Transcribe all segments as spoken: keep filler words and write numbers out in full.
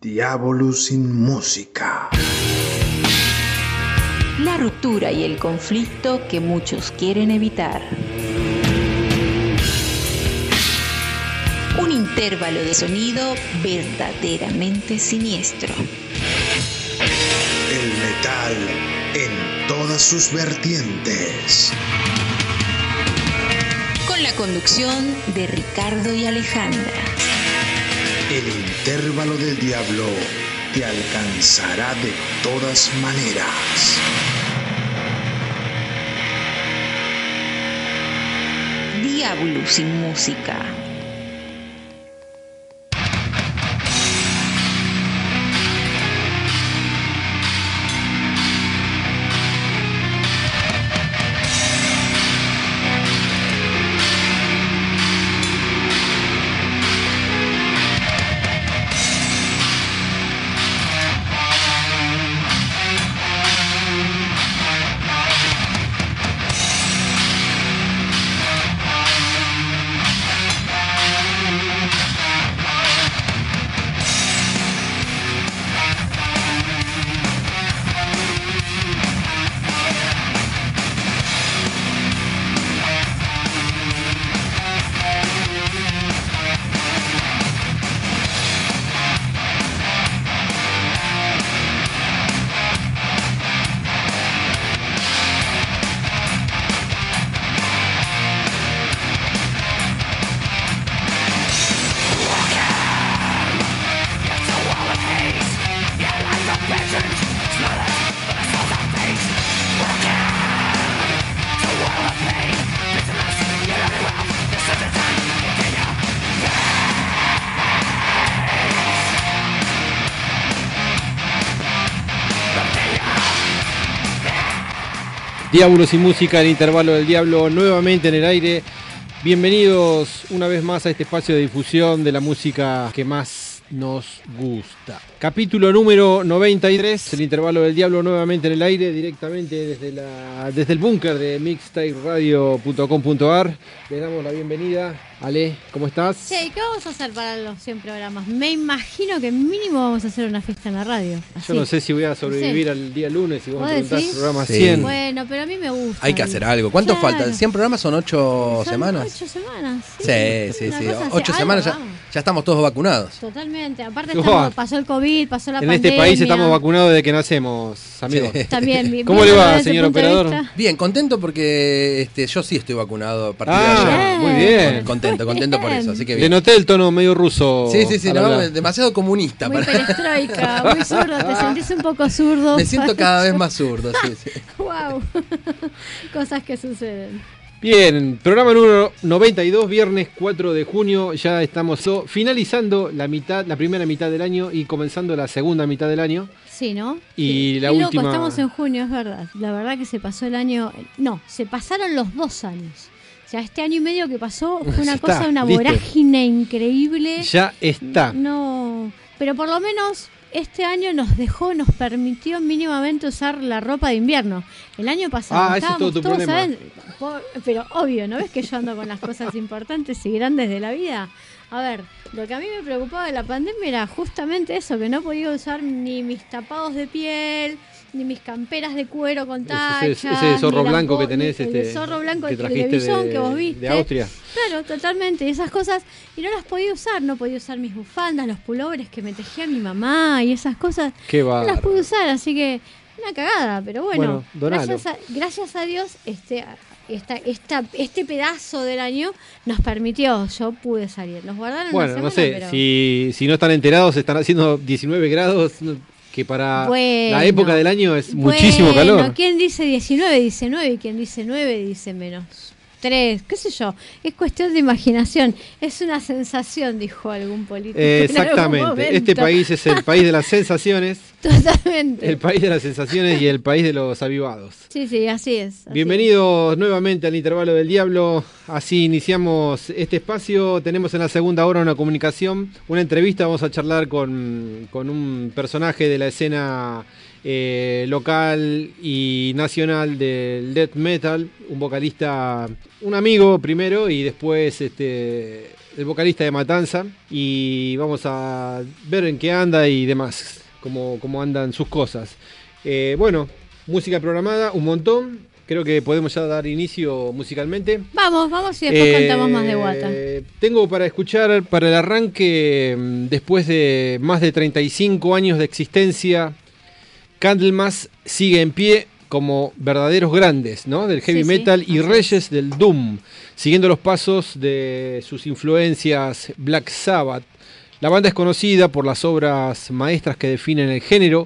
Diablo sin música. La ruptura y el conflicto que muchos quieren evitar. Un intervalo de sonido verdaderamente siniestro. El metal en todas sus vertientes. Con la conducción de Ricardo y Alejandra. El intervalo del diablo te alcanzará de todas maneras. Diablo sin música. Diablo sin música, el intervalo del diablo nuevamente en el aire. Bienvenidos una vez más a este espacio de difusión de la música que más nos gusta. Capítulo número noventa y tres, el intervalo del diablo nuevamente en el aire, directamente desde, la, desde el búnker de mixtape radio punto com punto a r. Les damos la bienvenida. Ale, ¿cómo estás? Che, ¿qué vamos a hacer para los cien programas? Me imagino que mínimo vamos a hacer una fiesta en la radio. Así. Yo no sé si voy a sobrevivir Sí. al día lunes y vos me ¿Vos preguntás decís? programa Sí. cien. Bueno, pero a mí me gusta. Hay que hacer algo. ¿Cuánto Claro. faltan? ¿cien programas son ocho Son semanas? Ocho semanas. Sí, sí, Una sí. cosa así. Ocho Algo semanas ya, vamos. ya estamos todos vacunados. Totalmente. Aparte Uah. estamos, pasó el COVID, pasó la En pandemia. este país estamos vacunados desde que nacemos, amigos. Sí. También. bien, ¿Cómo bien, le va, desde ese señor punto de operador? vista. Bien, contento porque este, yo sí estoy vacunado a partir Ah, de ayer. muy bien. Contento, contento por eso. Así que Le bien. noté el tono medio ruso. Sí, sí, sí, al no, hablar. demasiado comunista. Muy Para... perestroika, muy zurdo. Te sentís un poco zurdo. Me siento cada vez más zurdo. Sí, sí. Wow. Cosas que suceden. Bien, programa número noventa y dos, viernes cuatro de junio. Ya estamos so- finalizando la mitad, la primera mitad del año y comenzando la segunda mitad del año. Sí, ¿no? Y Sí. la Qué última- loco, estamos en junio, es verdad. La verdad que se pasó el año... No, se pasaron los dos años. O sea, este año y medio que pasó fue una Ya cosa, está, una listo. vorágine increíble. Ya está. No, pero por lo menos este año nos dejó, nos permitió mínimamente usar la ropa de invierno. El año pasado Ah, ese es todo estábamos tu todos problema. adentro. Por- pero obvio, ¿no ves que yo ando con las cosas importantes y grandes de la vida? A ver, lo que a mí me preocupaba de la pandemia era justamente eso, que no podía usar ni mis tapados de piel, ni mis camperas de cuero con tachas. Ese, ese zorro ni las blanco bo- que tenés, ni el este, zorro blanco que el trajiste televisión de, que vos viste. de Austria. Claro, totalmente, y esas cosas, y no las podía usar, no podía usar mis bufandas, los pullovers que me tejía mi mamá y esas cosas, Qué no las bárbaro. pude usar, así que una cagada, pero bueno, Bueno, donalo. gracias, a, gracias a Dios este, esta, esta, este pedazo del año nos permitió, yo pude salir, nos guardaron Bueno, una no semana, sé, pero... si, si no están enterados, están haciendo diecinueve grados, que para Bueno, la época del año es muchísimo Bueno, calor. ¿quién dice diecinueve dice nueve y quien dice nueve dice menos tres? ¿Qué sé yo? Es cuestión de imaginación. Es una sensación, dijo algún político. Eh, en algún exactamente, momento. este país es el país de las sensaciones, Totalmente. el país de las sensaciones y el país de los avivados. Sí, sí, así es. así Bienvenidos nuevamente al Intervalo del Diablo. Así iniciamos este espacio. Tenemos en la segunda hora una comunicación, una entrevista. Vamos a charlar con, con un personaje de la escena eh, local y nacional del death metal, un vocalista, un amigo primero y después este, el vocalista de Matanza, y vamos a ver en qué anda y demás, cómo, cómo andan sus cosas. Eh, bueno, música programada, un montón. Creo que podemos ya dar inicio musicalmente. Vamos, vamos y después eh, contamos más de Wata. Tengo para escuchar, para el arranque, después de más de treinta y cinco años de existencia, Candlemas sigue en pie como verdaderos grandes, ¿no? Del heavy sí, metal sí, y reyes es. del doom, siguiendo los pasos de sus influencias Black Sabbath. La banda es conocida por las obras maestras que definen el género,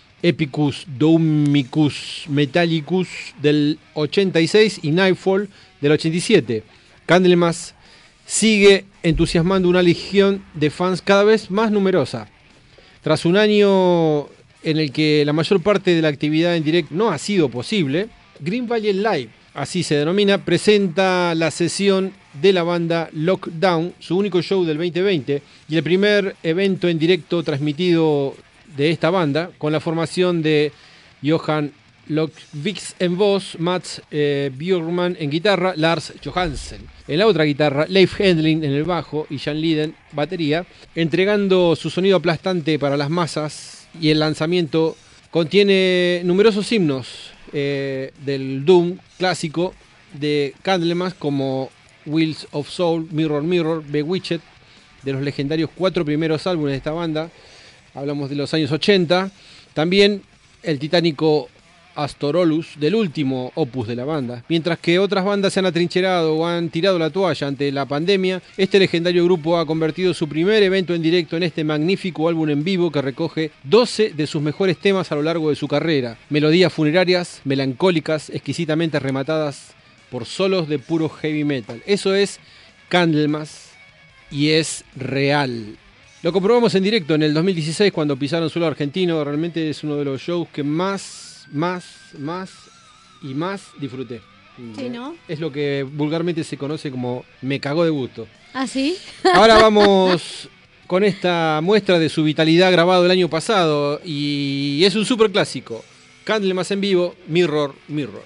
Epicus Doomicus Metallicus del ochenta y seis y Nightfall del ochenta y siete. Candlemas sigue entusiasmando una legión de fans cada vez más numerosa. Tras un año en el que la mayor parte de la actividad en directo no ha sido posible, Green Valley Live, así se denomina, presenta la sesión de la banda Lockdown, su único show del veinte veinte y el primer evento en directo transmitido de esta banda, con la formación de Johan Lockvix en voz, Mats eh, Björkman en guitarra, Lars Johansen en la otra guitarra, Leif Hedlund en el bajo y Jan Liden batería, entregando su sonido aplastante para las masas. Y el lanzamiento contiene numerosos himnos eh, del doom clásico de Candlemas, como Wheels of Soul, Mirror Mirror, Bewitched, de los legendarios cuatro primeros álbumes de esta banda. Hablamos de los años ochenta. También el titánico Astorolus, del último opus de la banda. Mientras que otras bandas se han atrincherado o han tirado la toalla ante la pandemia, este legendario grupo ha convertido su primer evento en directo en este magnífico álbum en vivo que recoge doce de sus mejores temas a lo largo de su carrera. Melodías funerarias, melancólicas, exquisitamente rematadas por solos de puro heavy metal. Eso es Candlemas y es real. Lo comprobamos en directo en el dos mil dieciséis cuando pisaron suelo argentino. Realmente es uno de los shows que más... más, más y más disfruté. Sí, ¿no? Es lo que vulgarmente se conoce como me cagó de gusto. ¿Ah, sí? Ahora vamos con esta muestra de su vitalidad grabado el año pasado y es un super clásico. Candlemas en vivo, Mirror, Mirror.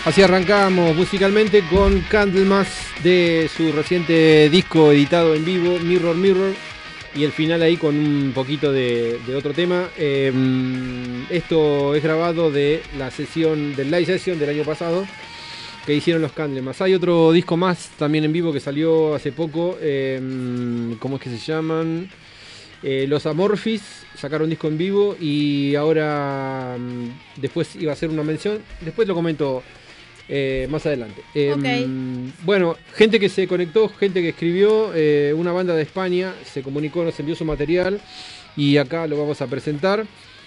Así arrancamos musicalmente con Candlemas de su reciente disco editado en vivo, Mirror Mirror, y el final ahí con un poquito de, de otro tema. Eh, esto es grabado de la sesión, del live session del año pasado que hicieron los Candlemas. Hay otro disco más también en vivo que salió hace poco, eh, ¿cómo es que se llaman? Eh, los Amorphis sacaron disco en vivo y ahora después iba a hacer una mención, después lo comento eh, más adelante. Eh, Okay. Bueno, gente que se conectó, gente que escribió, eh, una banda de España se comunicó, nos envió su material y acá lo vamos a presentar.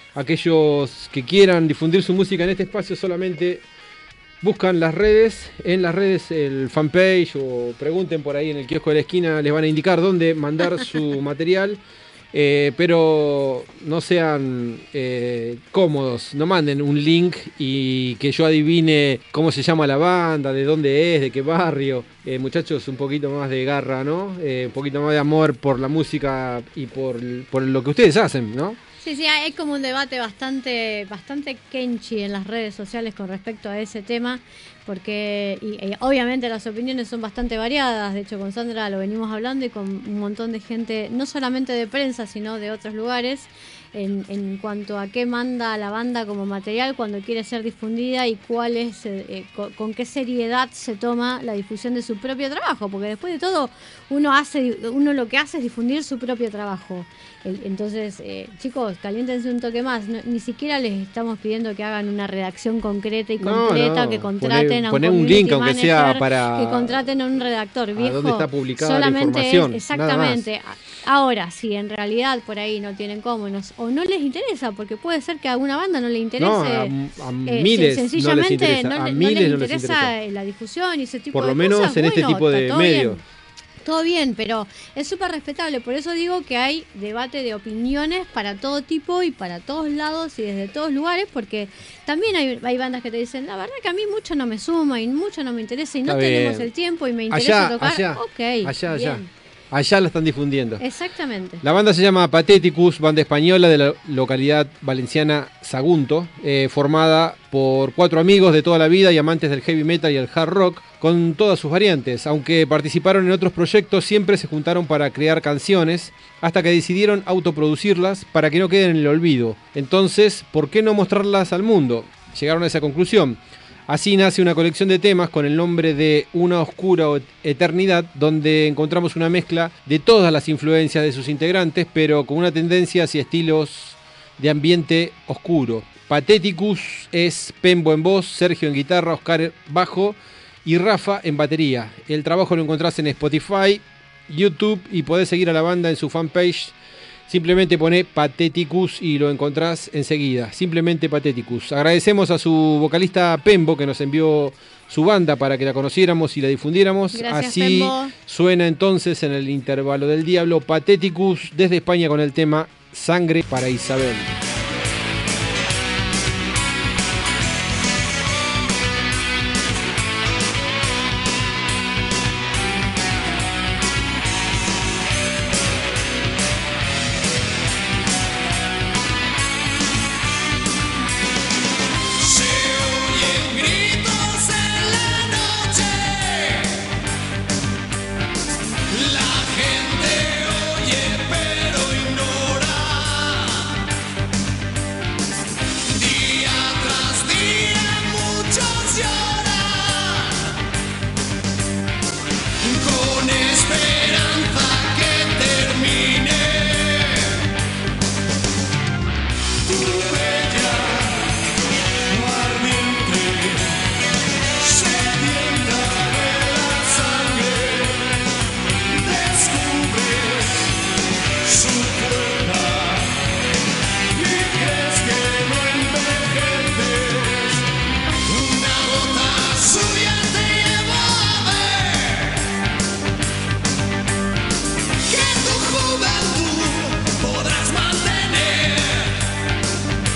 Aquellos que quieran difundir su música en este espacio solamente buscan las redes, en las redes el fanpage o pregunten por ahí en el kiosco de la esquina, les van a indicar dónde mandar su material. Eh, pero no sean eh, cómodos, no manden un link y que yo adivine cómo se llama la banda, de dónde es, de qué barrio. Eh, muchachos, un poquito más de garra, ¿no? Eh, un poquito más de amor por la música y por, por lo que ustedes hacen, ¿no? Sí, sí, hay como un debate bastante, bastante kenchi en las redes sociales con respecto a ese tema, porque y, y obviamente las opiniones son bastante variadas. De hecho, con Sandra lo venimos hablando y con un montón de gente, no solamente de prensa, sino de otros lugares, en, en cuanto a qué manda la banda como material cuando quiere ser difundida y cuál es, eh, con, con qué seriedad se toma la difusión de su propio trabajo, porque después de todo uno hace, uno lo que hace es difundir su propio trabajo. El, entonces, eh, chicos, caliéntense un toque más. No, ni siquiera les estamos pidiendo que hagan una redacción concreta y No, completa, no. que contraten Poné- a un poné un community link, aunque manager, sea para- que contraten a un redactor, viejo. dónde está publicada la Solamente información, es- exactamente. Ahora, si en realidad por ahí no tienen cómo no- o no les interesa, porque puede ser que a alguna banda no le interese. No, a, a eh, miles sen- no sencillamente les interesa. no, A le- no miles les no les interesa interesa. eh, la difusión y ese tipo Por de lo menos cosas. en este Bueno, tipo de está todo bien. medios. Todo bien, pero es súper respetable. Por eso digo que hay debate de opiniones para todo tipo y para todos lados y desde todos lugares, porque también hay, hay bandas que te dicen, la verdad que a mí mucho no me suma y mucho no me interesa y no Está tenemos bien. el tiempo y me interesa Allá, tocar. allá, ok, allá, allá. bien. Allá la están difundiendo. Exactamente. La banda se llama Patheticus, banda española de la localidad valenciana Sagunto, eh, formada por cuatro amigos de toda la vida y amantes del heavy metal y el hard rock, con todas sus variantes. Aunque participaron en otros proyectos, siempre se juntaron para crear canciones, hasta que decidieron autoproducirlas para que no queden en el olvido. Entonces, ¿por qué no mostrarlas al mundo? Llegaron a esa conclusión. Así nace una colección de temas con el nombre de Una Oscura Eternidad, donde encontramos una mezcla de todas las influencias de sus integrantes, pero con una tendencia hacia estilos de ambiente oscuro. Patheticus es Pembo en voz, Sergio en guitarra, Oscar bajo y Rafa en batería. El trabajo lo encontrás en Spotify, YouTube y podés seguir a la banda en su fanpage. Simplemente poné Patheticus y lo encontrás enseguida. Simplemente Patheticus. Agradecemos a su vocalista Pembo que nos envió su banda para que la conociéramos y la difundiéramos. Gracias, Así Pembo. suena entonces en el intervalo del diablo Patheticus desde España con el tema Sangre para Isabel. Podrás mantener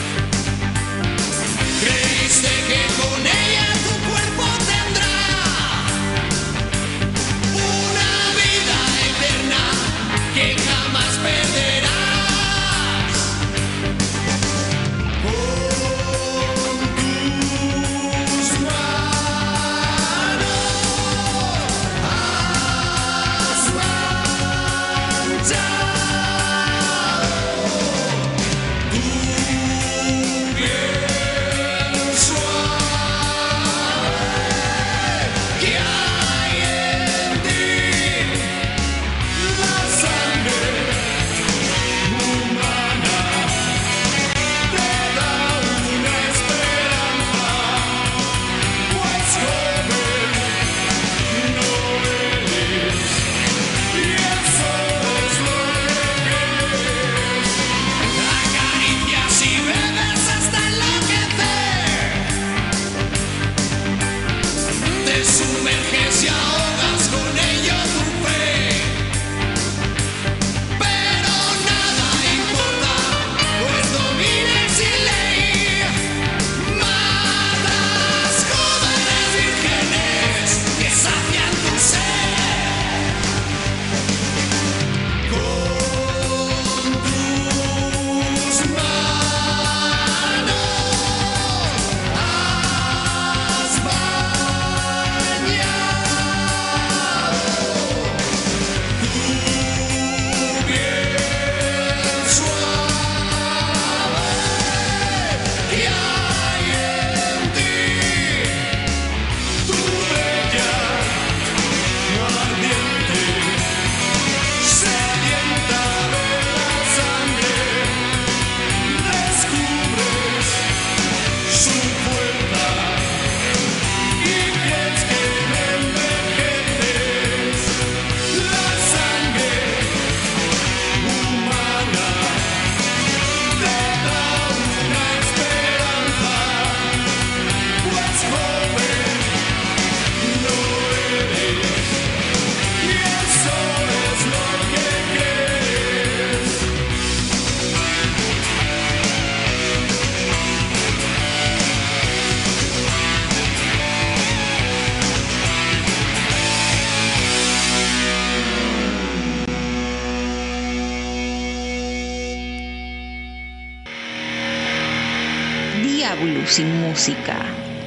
Diablo sin música.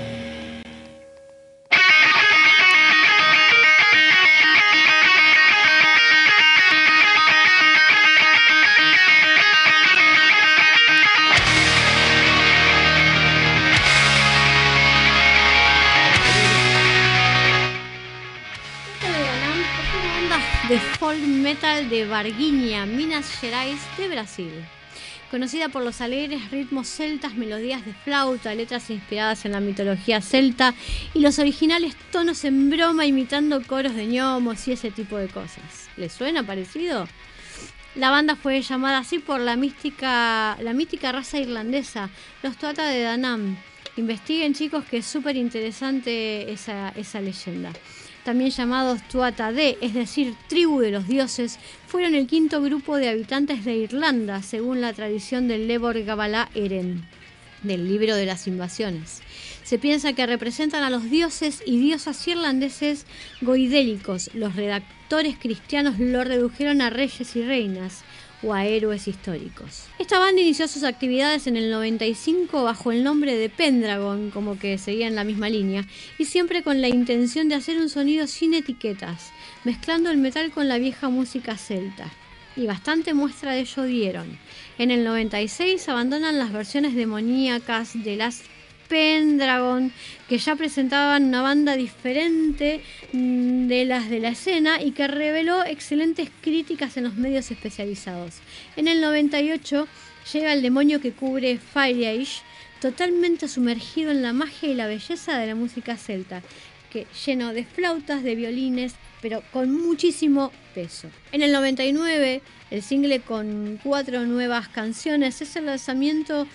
De folk metal de Varginha, Minas Gerais, de Brasil. Conocida por los alegres ritmos celtas, melodías de flauta, letras inspiradas en la mitología celta y los originales tonos en broma imitando coros de gnomos y ese tipo de cosas. ¿Les suena parecido? La banda fue llamada así por la mística, la mítica raza irlandesa, los Tuatha de Danann. Investiguen, chicos, que es súper interesante esa, esa leyenda. También llamados Tuatha Dé, es decir, tribu de los dioses, fueron el quinto grupo de habitantes de Irlanda, según la tradición del Lebor Gabála Érenn, del libro de las invasiones. Se piensa que representan a los dioses y diosas irlandeses goidélicos. Los redactores cristianos lo redujeron a reyes y reinas, o a héroes históricos. Esta banda inició sus actividades en el noventa y cinco bajo el nombre de Pendragon, como que seguía en la misma línea, y siempre con la intención de hacer un sonido sin etiquetas, mezclando el metal con la vieja música celta. Y bastante muestra de ello dieron. En el noventa y seis abandonan las versiones demoníacas de las Pendragon, que ya presentaban una banda diferente de las de la escena y que reveló excelentes críticas en los medios especializados. En el noventa y ocho llega el demonio que cubre Fire Age, totalmente sumergido en la magia y la belleza de la música celta, que lleno de flautas, de violines, pero con muchísimo peso. En el noventa y nueve, el single con cuatro nuevas canciones es el lanzamiento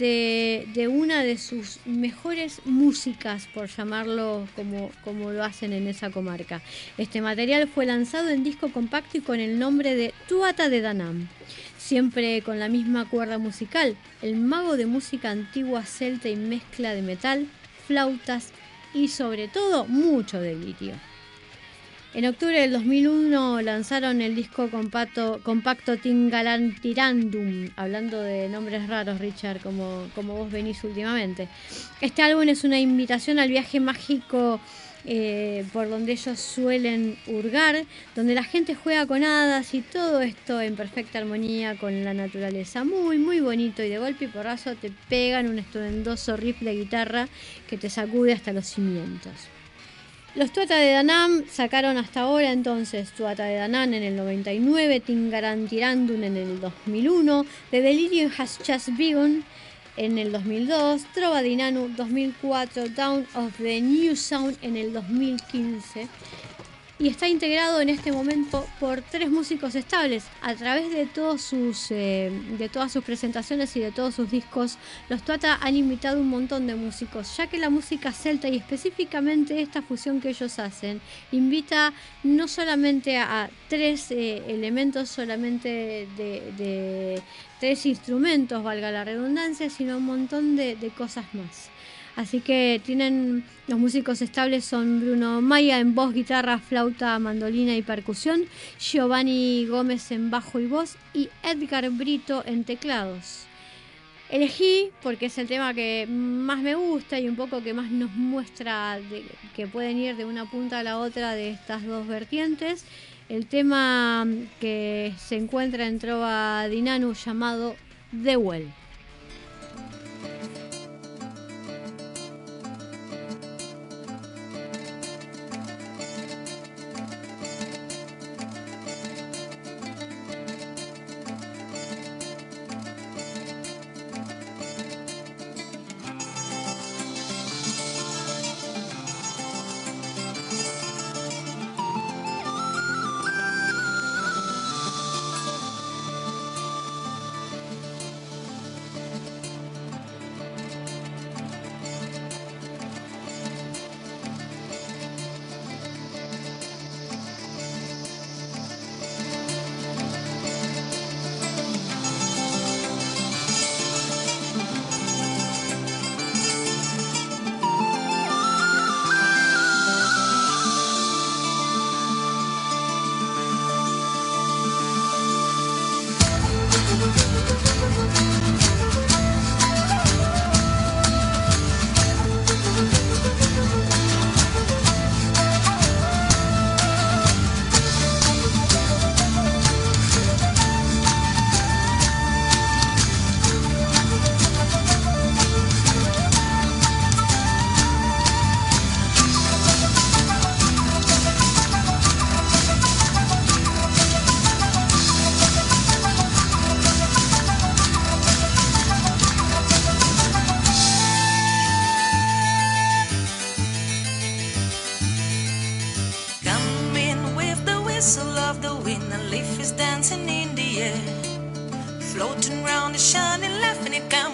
De, de una de sus mejores músicas, por llamarlo como, como lo hacen en esa comarca. Este material fue lanzado en disco compacto y con el nombre de Tuatha de Danann, siempre con la misma cuerda musical, el mago de música antigua celta y mezcla de metal, flautas y sobre todo mucho delirio. En octubre del dos mil uno lanzaron el disco compacto, compacto Tingalantirandum, hablando de nombres raros, Richard, como, como vos venís últimamente. Este álbum es una invitación al viaje mágico eh, por donde ellos suelen hurgar, donde la gente juega con hadas y todo esto en perfecta armonía con la naturaleza. Muy, muy bonito, y de golpe y porrazo te pegan un estruendoso riff de guitarra que te sacude hasta los cimientos. Los Tuatha de Danann sacaron hasta ahora entonces Tuatha de Danann en el noventa y nueve, Tingalantirandum en el dos mil uno, The Delirium Has Just Begun en el dos mil dos, Trova Dinanu dos mil cuatro, Dawn of the New Sound en el dos mil quince, y está integrado en este momento por tres músicos estables. A través de todos sus eh, de todas sus presentaciones y de todos sus discos, los Tuatha han invitado un montón de músicos, ya que la música celta y específicamente esta fusión que ellos hacen invita no solamente a, a tres eh, elementos, solamente de, de tres instrumentos, valga la redundancia, sino un montón de, de cosas más. Así que tienen, los músicos estables son Bruno Maya en voz, guitarra, flauta, mandolina y percusión, Giovanni Gómez en bajo y voz y Edgar Brito en teclados. Elegí, porque es el tema que más me gusta y un poco que más nos muestra de, que pueden ir de una punta a la otra de estas dos vertientes, el tema que se encuentra en Trova Dinanu llamado The Well.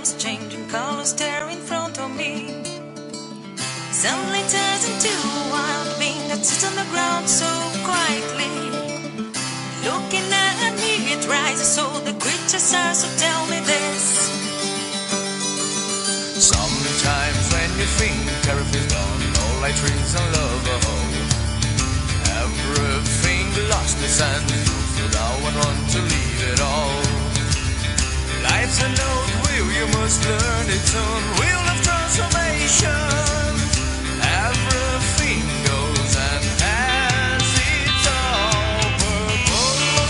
clouds changing colors there in front of me. Suddenly turns into a wild being that sits on the ground so quietly. Looking at me, it rises, so the creatures are, so tell me this. Sometimes when you think tariff is gone, all like trees and love a hole. Everything lost its and you feel down and want to leave it all. Life's a note wheel, you must learn its own wheel of transformation. Everything goes and has its own purpose.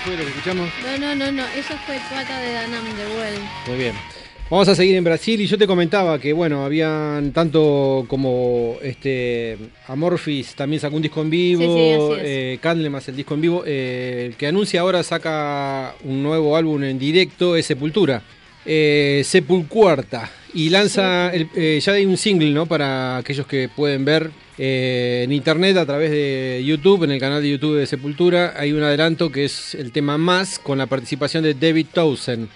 fue lo que escuchamos? No, no, no, no. Eso fue Trata de Danam de Well. Muy bien. Vamos a seguir en Brasil y yo te comentaba que, bueno, habían tanto como este Amorphis también sacó un disco en vivo, Sí, sí, así es. eh, Candlemas el disco en vivo, eh, el que anuncia ahora saca un nuevo álbum en directo es Sepultura, eh, Sepulcuarta, y lanza, el, eh, ya hay un single, ¿no? Para aquellos que pueden ver eh, en internet a través de YouTube, en el canal de YouTube de Sepultura, hay un adelanto que es el tema Más, con la participación de David Townsend.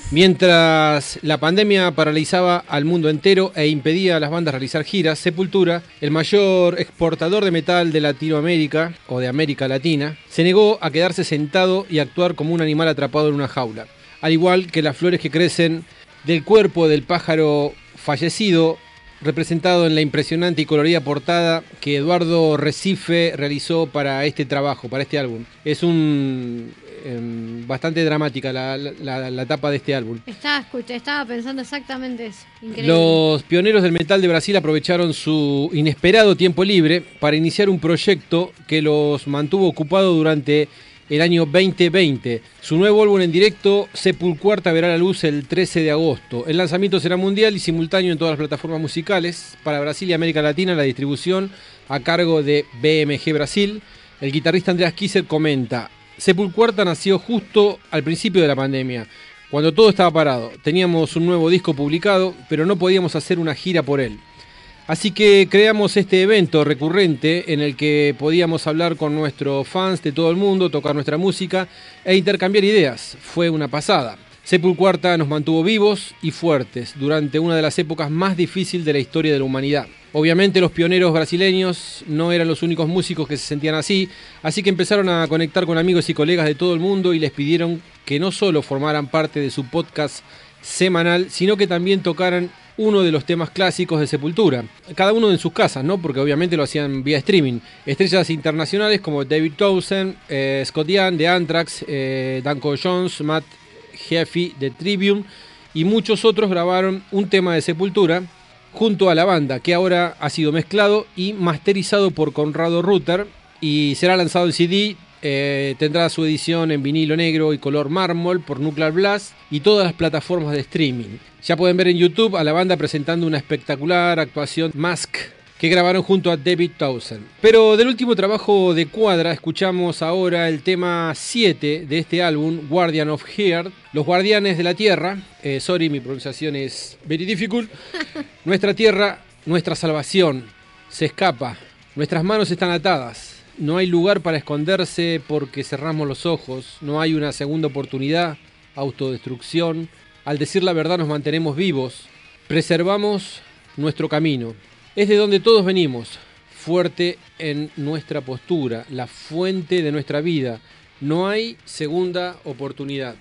Mientras la pandemia paralizaba al mundo entero e impedía a las bandas realizar giras, Sepultura, el mayor exportador de metal de Latinoamérica o de América Latina, se negó a quedarse sentado y actuar como un animal atrapado en una jaula. Al igual que las flores que crecen del cuerpo del pájaro fallecido, representado en la impresionante y colorida portada que Eduardo Recife realizó para este trabajo, para este álbum. Es un eh, bastante dramática la, la, la tapa de este álbum. Estaba, escucha, estaba pensando exactamente eso. Increíble. Los pioneros del metal de Brasil aprovecharon su inesperado tiempo libre para iniciar un proyecto que los mantuvo ocupados durante el año veinte veinte. Su nuevo álbum en directo, Sepulcuarta, verá la luz el trece de agosto. El lanzamiento será mundial y simultáneo en todas las plataformas musicales. Para Brasil y América Latina, la distribución a cargo de B M G Brasil. El guitarrista Andreas Kisser comenta: Sepulcuarta nació justo al principio de la pandemia, cuando todo estaba parado. Teníamos un nuevo disco publicado, pero no podíamos hacer una gira por él. Así que creamos este evento recurrente en el que podíamos hablar con nuestros fans de todo el mundo, tocar nuestra música e intercambiar ideas. Fue una pasada. Sepulcuarta nos mantuvo vivos y fuertes durante una de las épocas más difíciles de la historia de la humanidad. Obviamente los pioneros brasileños no eran los únicos músicos que se sentían así, así que empezaron a conectar con amigos y colegas de todo el mundo y les pidieron que no solo formaran parte de su podcast semanal, sino que también tocaran uno de los temas clásicos de Sepultura, cada uno en sus casas, ¿no? Porque obviamente lo hacían vía streaming. Estrellas internacionales como David Townsend, eh, Scott Ian de Anthrax, eh, Danko Jones, Matt Heafy de Trivium y muchos otros grabaron un tema de Sepultura junto a la banda, que ahora ha sido mezclado y masterizado por Conrado Rutter y será lanzado en C D. Eh, tendrá su edición en vinilo negro y color mármol por Nuclear Blast y todas las plataformas de streaming. Ya pueden ver en YouTube a la banda presentando una espectacular actuación Mask que grabaron junto a David Townsend. Pero del último trabajo de Cuadra escuchamos ahora el tema siete de este álbum, Guardian of Heart, Los Guardianes de la Tierra. Eh, sorry, mi pronunciación es very difficult. Nuestra tierra, nuestra salvación, se escapa. Nuestras manos están atadas. No hay lugar para esconderse porque cerramos los ojos. No hay una segunda oportunidad. Autodestrucción. Al decir la verdad nos mantenemos vivos. Preservamos nuestro camino. Es de donde todos venimos. Fuerte en nuestra postura. La fuente de nuestra vida. No hay segunda oportunidad.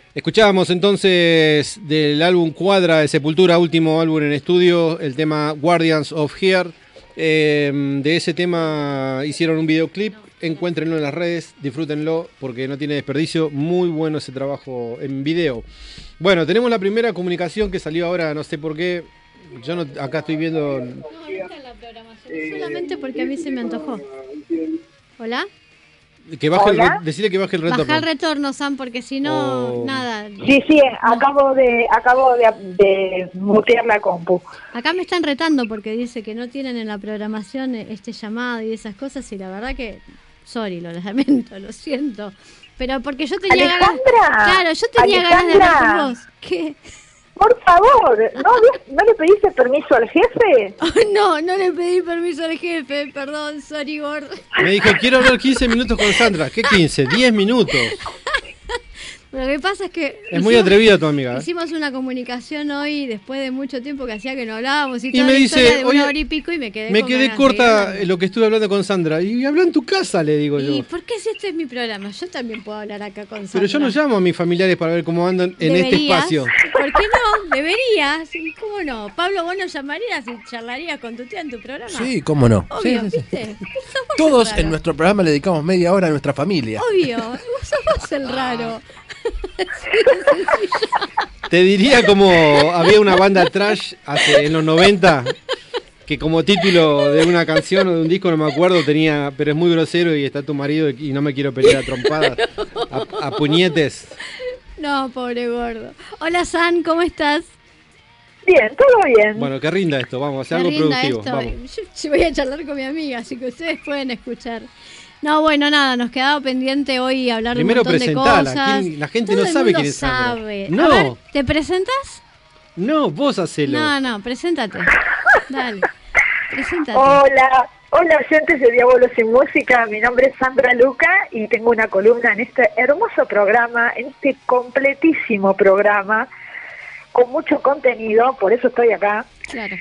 Escuchábamos entonces del álbum Cuadra de Sepultura, último álbum en estudio, el tema Guardians of Here. Eh, de ese tema hicieron un videoclip, encuéntrenlo en las redes, disfrútenlo porque no tiene desperdicio, muy bueno ese trabajo en video. Bueno, tenemos la primera comunicación que salió ahora, no sé por qué, yo no, acá estoy viendo... No, no está en la programación, solamente porque a mí se me antojó. ¿Hola? Que baje ¿Hola? el, decirle que baje el retorno. Baja el retorno, Sam, porque si no, Oh. nada. Sí, sí, acabo de acabo de, de mutear la compu. Acá me están retando porque dice que no tienen en la programación este llamado y esas cosas y la verdad que, sorry, lo lamento, lo siento. Pero porque yo tenía ganas... Alejandra, Claro, yo tenía ganas de hablar Alejandra. con vos. ¿Qué? Por favor, ¿no, le- ¿no le pediste permiso al jefe? Oh, no, no le pedí permiso al jefe, perdón, sorry, gordo. Me dijo, quiero hablar quince minutos con Sandra. ¿Qué quince? diez minutos. Lo que pasa es que... Es muy atrevida tu amiga. ¿eh? Hicimos una comunicación hoy después de mucho tiempo que hacía que no hablábamos y, Y toda me la dice, historia de una oye, hora y pico y me quedé Me con quedé ganas de corta hablar. lo que estuve hablando con Sandra. Y habla en tu casa, le digo ¿Y yo. por qué si este es mi programa? Yo también puedo hablar acá con Sandra. Pero yo no llamo a mis familiares para ver cómo andan en este Deberías. espacio. ¿Por qué no? Deberías. ¿Y ¿Cómo no? Pablo, vos nos llamarías y charlarías con tu tía en tu programa. Sí, cómo no. Obvio, Sí, sí, sí. ¿viste? Sos vos Todos el raro. en nuestro programa le dedicamos media hora a nuestra familia. Obvio, vos sos vos el raro. Te diría como había una banda trash hace, en los noventa que como título de una canción o de un disco, no me acuerdo, tenía, pero es muy grosero y está tu marido y no me quiero pelear a trompadas, a, a puñetes. No, pobre gordo. Hola, San, ¿cómo estás? Bien, todo bien. Bueno, que rinda esto, vamos, hacer Me algo rinda productivo. esto. Vamos. Yo, yo voy a charlar con mi amiga, así que ustedes pueden escuchar. No, bueno, nada, nos quedaba pendiente hoy hablar Primero de un montón de presentala, cosas. ¿quién- la gente Todo no el sabe mundo quién es Sandra. sabe. No. A ver, ¿te presentas? No, vos hacelo. No, no, preséntate. Dale, preséntate. Hola, hola oyentes de Diablos sin Música, mi nombre es Sandra Luca y tengo una columna en este hermoso programa, en este completísimo programa, con mucho contenido, por eso estoy acá. Claro.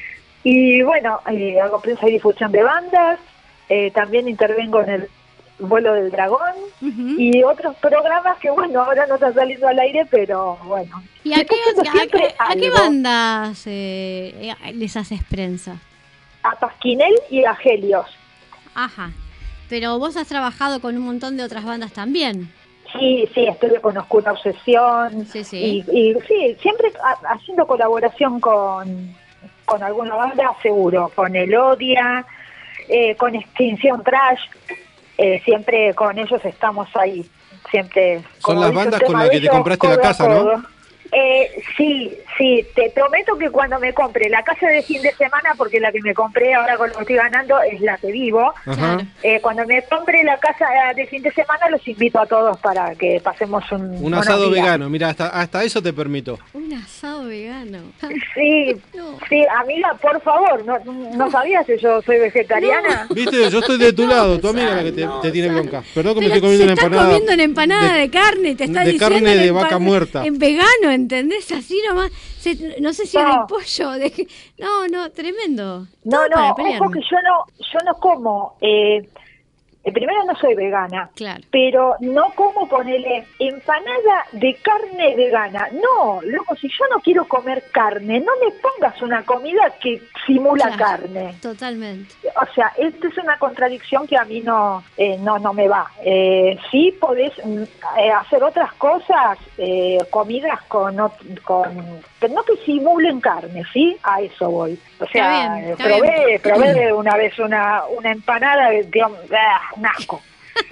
Y bueno, eh, hago prensa y difusión de bandas, eh, también intervengo en el Vuelo del Dragón Ujú. y otros programas que bueno, ahora no están saliendo al aire, pero bueno. ¿Y a Estoy qué, haciendo a, siempre qué- a qué algo. bandas eh, eh, les haces prensa? A Pasquinel y a Helios. Ajá. Pero vos has trabajado con un montón de otras bandas también. Sí, sí, estuve con Oscura Obsesión. Sí, sí. Y, y sí, siempre ha- haciendo colaboración con, con alguna banda, seguro. Con Elodia, eh, con Extinción Trash. Eh, siempre con ellos estamos ahí. Siempre. Son como las dice un bandas tema con las de que te ellos, compraste la codo a casa, ¿no? codo. Eh, sí, sí, te prometo que cuando me compre la casa de fin de semana, porque la que me compré ahora con lo que estoy ganando es la que vivo, Ajá. Claro. eh, cuando me compre la casa de fin de semana los invito a todos para que pasemos un, Un unos asado días. vegano, mira, hasta, hasta eso te permito. Un asado vegano. Sí, No. sí, amiga, por favor, ¿no, no sabías que yo soy vegetariana? Viste, yo estoy de tu lado, tu amiga la que te, No, te tiene Sandra. bronca. Perdón que me Pero estoy comiendo se una está empanada. comiendo una empanada de, carne, te está de diciendo carne la de vaca empan- muerta. En vegano, ¿entendés? Así nomás. Se- no sé si era No. el pollo. De, que- no, no, tremendo. No, Todo no, para ojo pelearme. que yo no, yo no como, eh, eh, primero no soy vegana, Claro. pero no como ponerle empanada de carne vegana. No, loco, si yo no quiero comer carne, no me pongas una comida que simula Claro, carne. Totalmente. O sea, esto es una contradicción que a mí no eh, no no me va. Eh, sí podés mm, eh, hacer otras cosas, eh, comidas con, ot- con pero no que simulen carne, ¿sí? A eso voy. O sea, Está bien, eh, está probé, bien. probé una vez una, una empanada de, de ah, un asco.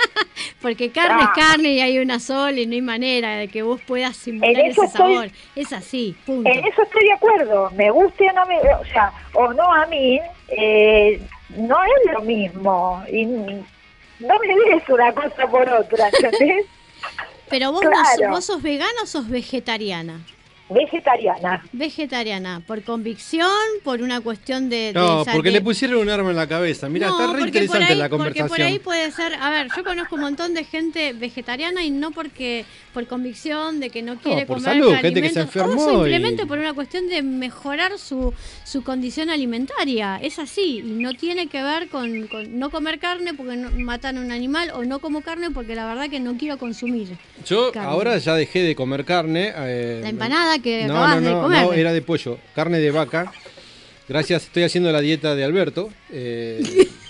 Porque carne Ah. es carne y hay una sola y no hay manera de que vos puedas simular En eso ese estoy- sabor. Es así, punto. En eso estoy de acuerdo. Me guste o no me, o sea, o no a mí, eh, no es lo mismo. Y no me des una cosa por otra, ¿entendés? Pero vos, Claro. no, vos sos vegana o sos vegetariana. vegetariana. Vegetariana, por convicción, por una cuestión de... No, de esa- porque de- le pusieron un arma en la cabeza. Mira, No, está re porque por interesante ahí- la conversación. Porque por ahí puede ser, a ver, yo conozco un montón de gente vegetariana y no porque por convicción de que no quiere por comer salud, gente que se alimentos, enfermó o simplemente y- por una cuestión de mejorar su, su condición alimentaria. Es así, y no tiene que ver con, con no comer carne porque no, matan a un animal, o no como carne porque la verdad que no quiero consumir. Yo carne. ahora ya dejé de comer carne. eh, La empanada que no, acabas no, no, de comer. no, era de pollo, carne de vaca. Gracias, estoy haciendo la dieta de Alberto. eh,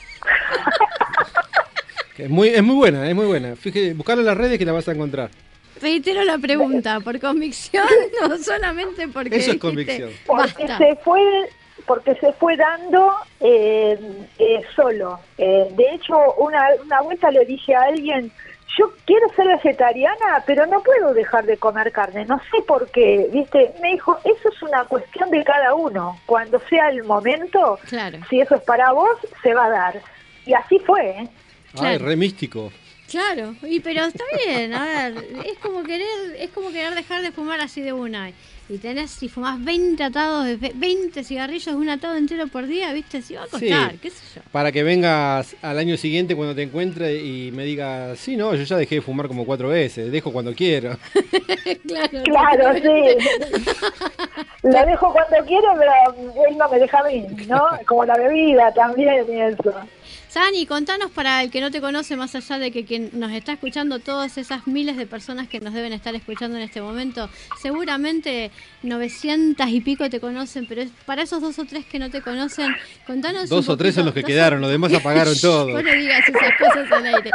que es muy, es muy buena, es muy buena. Fíjate, buscarla en las redes que la vas a encontrar. Reitero la pregunta, ¿por convicción o solamente porque Eso es dijiste, convicción. Porque basta? se fue porque se fue dando eh, eh, solo. Eh, de hecho, una, una vuelta le dije a alguien, yo quiero ser vegetariana, pero no puedo dejar de comer carne, no sé por qué, ¿viste? Me dijo, eso es una cuestión de cada uno, cuando sea el momento, Claro. si eso es para vos, se va a dar. Y así fue, ¿eh? Ay, Claro. re místico. Claro, y pero está bien, a ver, es como querer, es como querer dejar de fumar así de una. Y tenés, si fumás veinte atados, de ve- veinte cigarrillos de un atado entero por día, viste, si va a costar, Sí. qué sé yo. Para que vengas al año siguiente cuando te encuentre y me digas, sí, no, yo ya dejé de fumar como cuatro veces, dejo cuando quiero. Claro, Claro, sí. Lo dejo cuando quiero, pero él no me deja a mí, ¿no? Como la bebida también y eso. Sani, contanos para el que no te conoce, más allá de que quien nos está escuchando, todas esas miles de personas que nos deben estar escuchando en este momento, seguramente novecientas y pico te conocen, pero es- para esos dos o tres que no te conocen, contanos Dos un o tres son poquito- los que dos o- quedaron, los demás apagaron todo. Vos no digas esas cosas al aire.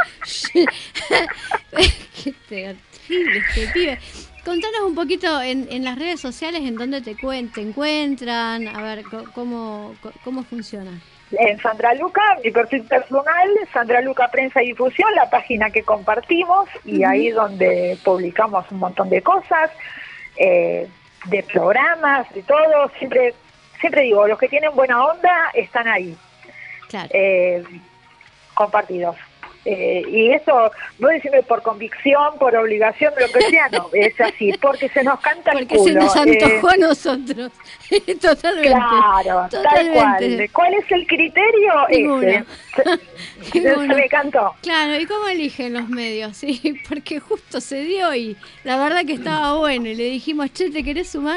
Qué terrible este pibe. Contanos un poquito en, en las redes sociales en dónde te, cuen- te encuentran, a ver co- cómo, co- cómo funciona. En Sandra Luca, mi perfil personal, Sandra Luca Prensa y Difusión, la página que compartimos y Ujú. ahí donde publicamos un montón de cosas, eh, de programas, de todo. Siempre siempre digo, los que tienen buena onda están ahí, Claro. eh, compartidos. Eh, y eso, no decirme por convicción, por obligación, lo que sea, no, es así, porque se nos canta el Porque culo. se nos antojó eh, a nosotros. Totalmente. Claro, tal Totalmente. cual. ¿Cuál es el criterio? Ninguno. Ese. Se, se Ninguno. me cantó. Claro, ¿y cómo eligen los medios? Sí, porque justo se dio y la verdad que estaba bueno. Y le dijimos, che, ¿te querés sumar?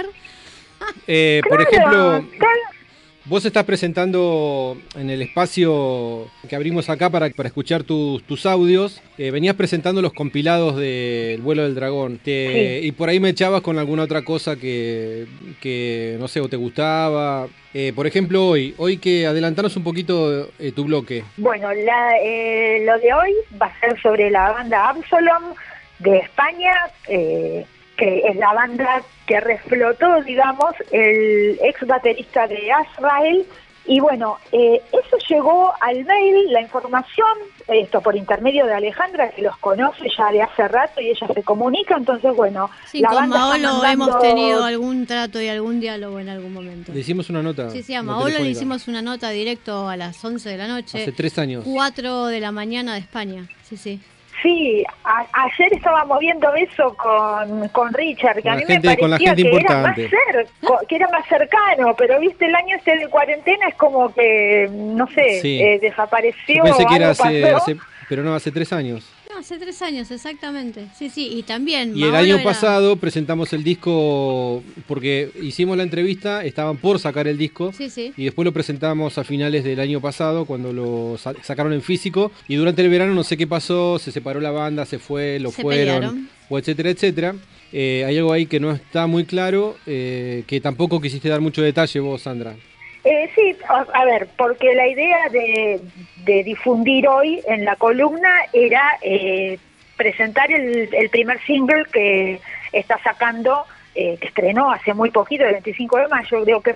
Eh, por Claro, ejemplo, tal- vos estás presentando en el espacio que abrimos acá para, para escuchar tus, tus audios, eh, venías presentando los compilados del Vuelo del Dragón. Te- Sí. Y por ahí me echabas con alguna otra cosa que, que no sé, o te gustaba. Eh, por ejemplo, hoy, hoy que adelantanos un poquito eh, tu bloque. Bueno, la, eh, lo de hoy va a ser sobre la banda Absalom de España, eh, que es la banda que reflotó, digamos, el ex baterista de Azrael. Y bueno, eh, eso llegó al mail, la información, esto por intermedio de Alejandra, que los conoce ya de hace rato y ella se comunica. Entonces, bueno, Sí, la con banda está Maolo mandando- hemos tenido algún trato y algún diálogo en algún momento. Le hicimos una nota. Sí, sí, a una Maolo le telefónica. hicimos una nota directo a las once de la noche. Hace tres años. cuatro de la mañana de España. Sí, sí. Sí, a- ayer estábamos viendo eso con, con Richard, que Con a la mí gente- me con la parecía gente que era, más importante. cer- que era más cercano, pero viste, el año este de cuarentena es como que, no sé, Sí. eh, desapareció, Yo pensé que era algo hace, pasó. hace- pero no, hace tres años. No, hace tres años, exactamente. Sí, sí, y también. Y el Maolo año era- pasado presentamos el disco, porque hicimos la entrevista, estaban por sacar el disco, Sí, sí. y después lo presentamos a finales del año pasado, cuando lo sa- sacaron en físico, y durante el verano no sé qué pasó, se separó la banda, se fue, lo Se fueron, pelearon. o etcétera, etcétera. Eh, hay algo ahí que no está muy claro, eh, que tampoco quisiste dar mucho detalle vos, Sandra. Eh, sí, a, a ver, porque la idea de, de difundir hoy en la columna era eh, presentar el, el primer single que está sacando, eh, que estrenó hace muy poquito, el veinticinco de mayo creo que fue,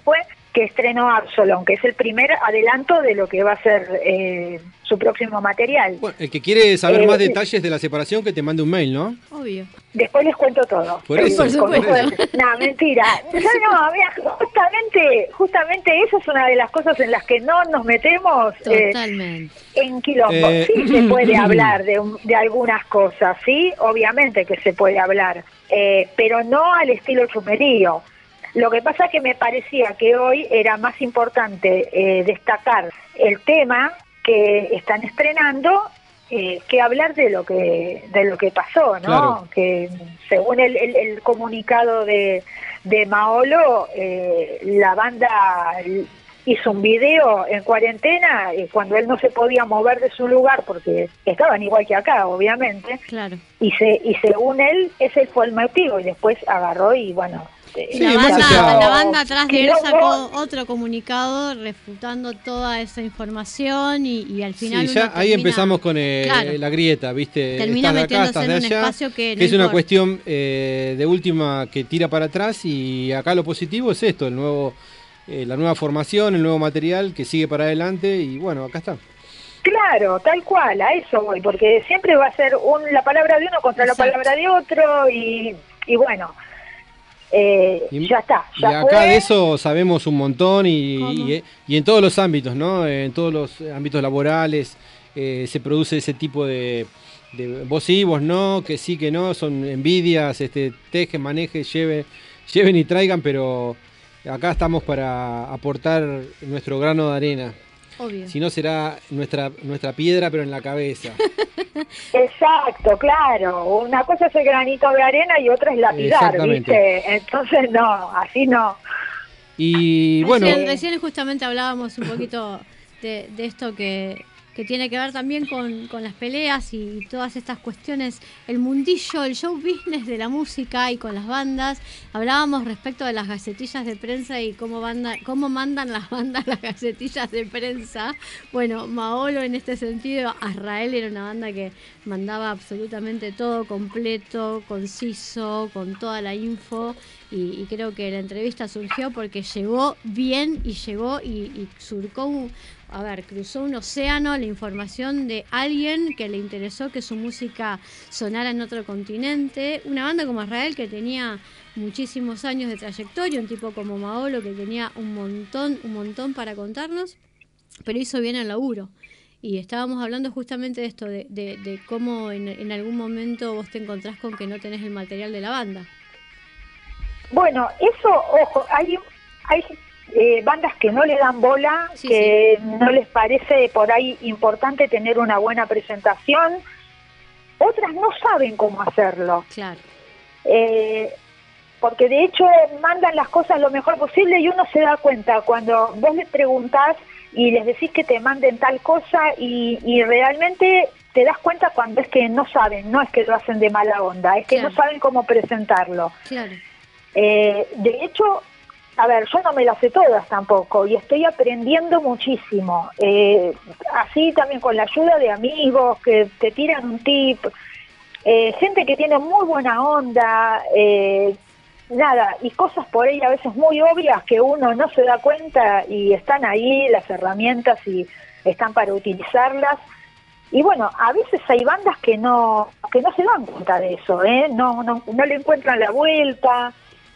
que estrenó Absalom, que es el primer adelanto de lo que va a ser eh, su próximo material. Bueno, el que quiere saber Eh, más detalles de la separación, que te mande un mail, ¿no? Obvio. Después les cuento todo. Por eso, Por supuesto. por eso. No, mentira. No, no, mira, justamente, justamente esa es una de las cosas en las que no nos metemos eh, Totalmente. en quilombo. Eh, Sí se puede hablar de, un- de algunas cosas, sí, obviamente que se puede hablar, eh, pero no al estilo chumerío. Lo que pasa es que me parecía que hoy era más importante eh, destacar el tema que están estrenando eh, que hablar de lo que de lo que pasó, ¿no? Claro. Que según el, el- el comunicado de, de Maolo, eh, la banda hizo un video en cuarentena eh, cuando él no se podía mover de su lugar porque estaban igual que acá, obviamente, Claro. y se y según él ese fue el motivo y después agarró y bueno. eh, Sí, la, más banda, allá- la banda atrás de él Quilombo. sacó otro comunicado refutando toda esa información y, y al final Sí, ya uno ahí termina- empezamos con eh, Claro. la grieta, ¿viste? Termina Estás de acá, metiéndose estás en de un allá, espacio que no es una importa. cuestión eh, de última que tira para atrás y acá lo positivo es esto, el nuevo, eh, la nueva formación, el nuevo material que sigue para adelante y bueno, acá está. Claro, tal cual, a eso voy, porque siempre va a ser un, la palabra de uno contra Exacto. la palabra de otro y, y bueno, eh, Y- ya está, Y ya acá fue. de eso sabemos un montón y, ¿Cómo? y, y en todos los ámbitos, ¿no? En todos los ámbitos laborales eh, se produce ese tipo de, de vos sí, vos no, que sí, que no, son envidias, este, tejen, manejen, lleven, lleven y traigan, pero acá estamos para aportar nuestro grano de arena. Obvio. Si no será nuestra, nuestra piedra, pero en la cabeza. Exacto, claro, una cosa es el granito de arena y otra es lapidar, Exactamente. ¿viste? Entonces no, así no. Y bueno, Recién, recién justamente hablábamos un poquito de, de esto que, que tiene que ver también con, con las peleas y todas estas cuestiones, el mundillo, el show business de la música y con las bandas. Hablábamos respecto de las gacetillas de prensa y cómo, banda, cómo mandan las bandas las gacetillas de prensa. Bueno, Maolo en este sentido, Azrael era una banda que mandaba absolutamente todo completo, conciso, con toda la info. Y, y creo que la entrevista surgió porque llegó bien y llegó y, y surcó un, a ver, cruzó un océano la información de alguien que le interesó que su música sonara en otro continente. Una banda como Azrael que tenía muchísimos años de trayectoria, un tipo como Maolo que tenía un montón, un montón para contarnos, pero hizo bien el laburo. Y estábamos hablando justamente de esto, de, de, de cómo en, en algún momento vos te encontrás con que no tenés el material de la banda. Bueno, eso, ojo, hay, hay eh, bandas que no le dan bola, Sí, que no les parece por ahí importante tener una buena presentación, otras no saben cómo hacerlo. Claro. Eh, porque de hecho mandan las cosas lo mejor posible y uno se da cuenta cuando vos les preguntás y les decís que te manden tal cosa y, y realmente te das cuenta cuando es que no saben, no es que lo hacen de mala onda, es que Claro. no saben cómo presentarlo. Claro. Eh, de hecho, a ver, yo no me las sé todas tampoco y estoy aprendiendo muchísimo. Eh, así también con la ayuda de amigos que te tiran un tip, eh, gente que tiene muy buena onda, eh, nada, y cosas por ahí a veces muy obvias que uno no se da cuenta y están ahí las herramientas y están para utilizarlas. Y bueno, a veces hay bandas que no que no se dan cuenta de eso, ¿eh? No, no, no le encuentran la vuelta.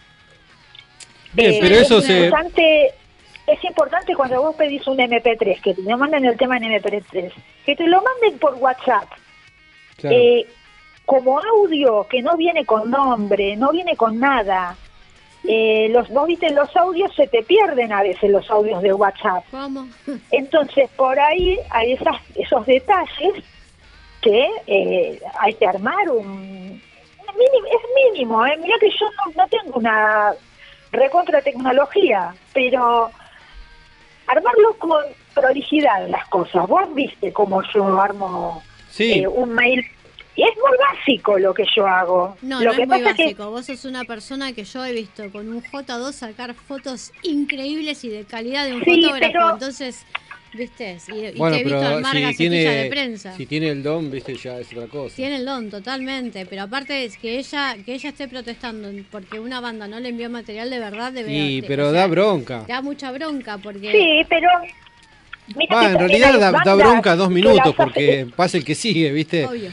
bien, Eh, pero es eso se... importante, es importante cuando vos pedís un eme pe tres, que te lo manden el tema en eme pe tres, que te lo manden por WhatsApp, Claro. eh, como audio, que no viene con nombre, no viene con nada. Eh, los, vos viste, los audios se te pierden a veces, los audios de WhatsApp. ¿Cómo? Entonces, por ahí hay esas, esos detalles que eh, hay que armar un... Mínimo, es mínimo, ¿eh? Mirá que yo no, no tengo una recontra tecnología, pero armarlo con prolijidad las cosas. Vos viste cómo yo armo Sí. eh, un mail. Y es muy básico lo que yo hago. No, lo no que es muy pasa que básico. Vos sos una persona que yo he visto con un jota dos sacar fotos increíbles y de calidad de un Sí, fotógrafo. pero- Entonces, ¿viste? Y, y Bueno, te he visto pero armar si gacetillas tiene, de prensa. si tiene el don, viste, ya es otra cosa. Tiene el don, totalmente. Pero aparte es que ella que ella esté protestando porque una banda no le envió material de verdad, debe Sí, te- pero o da sea, bronca. Da mucha bronca porque... Sí, pero... mira Ah, que en también realidad hay da, da bandas bronca dos que minutos las hace- porque pasa el que sigue, viste. Obvio.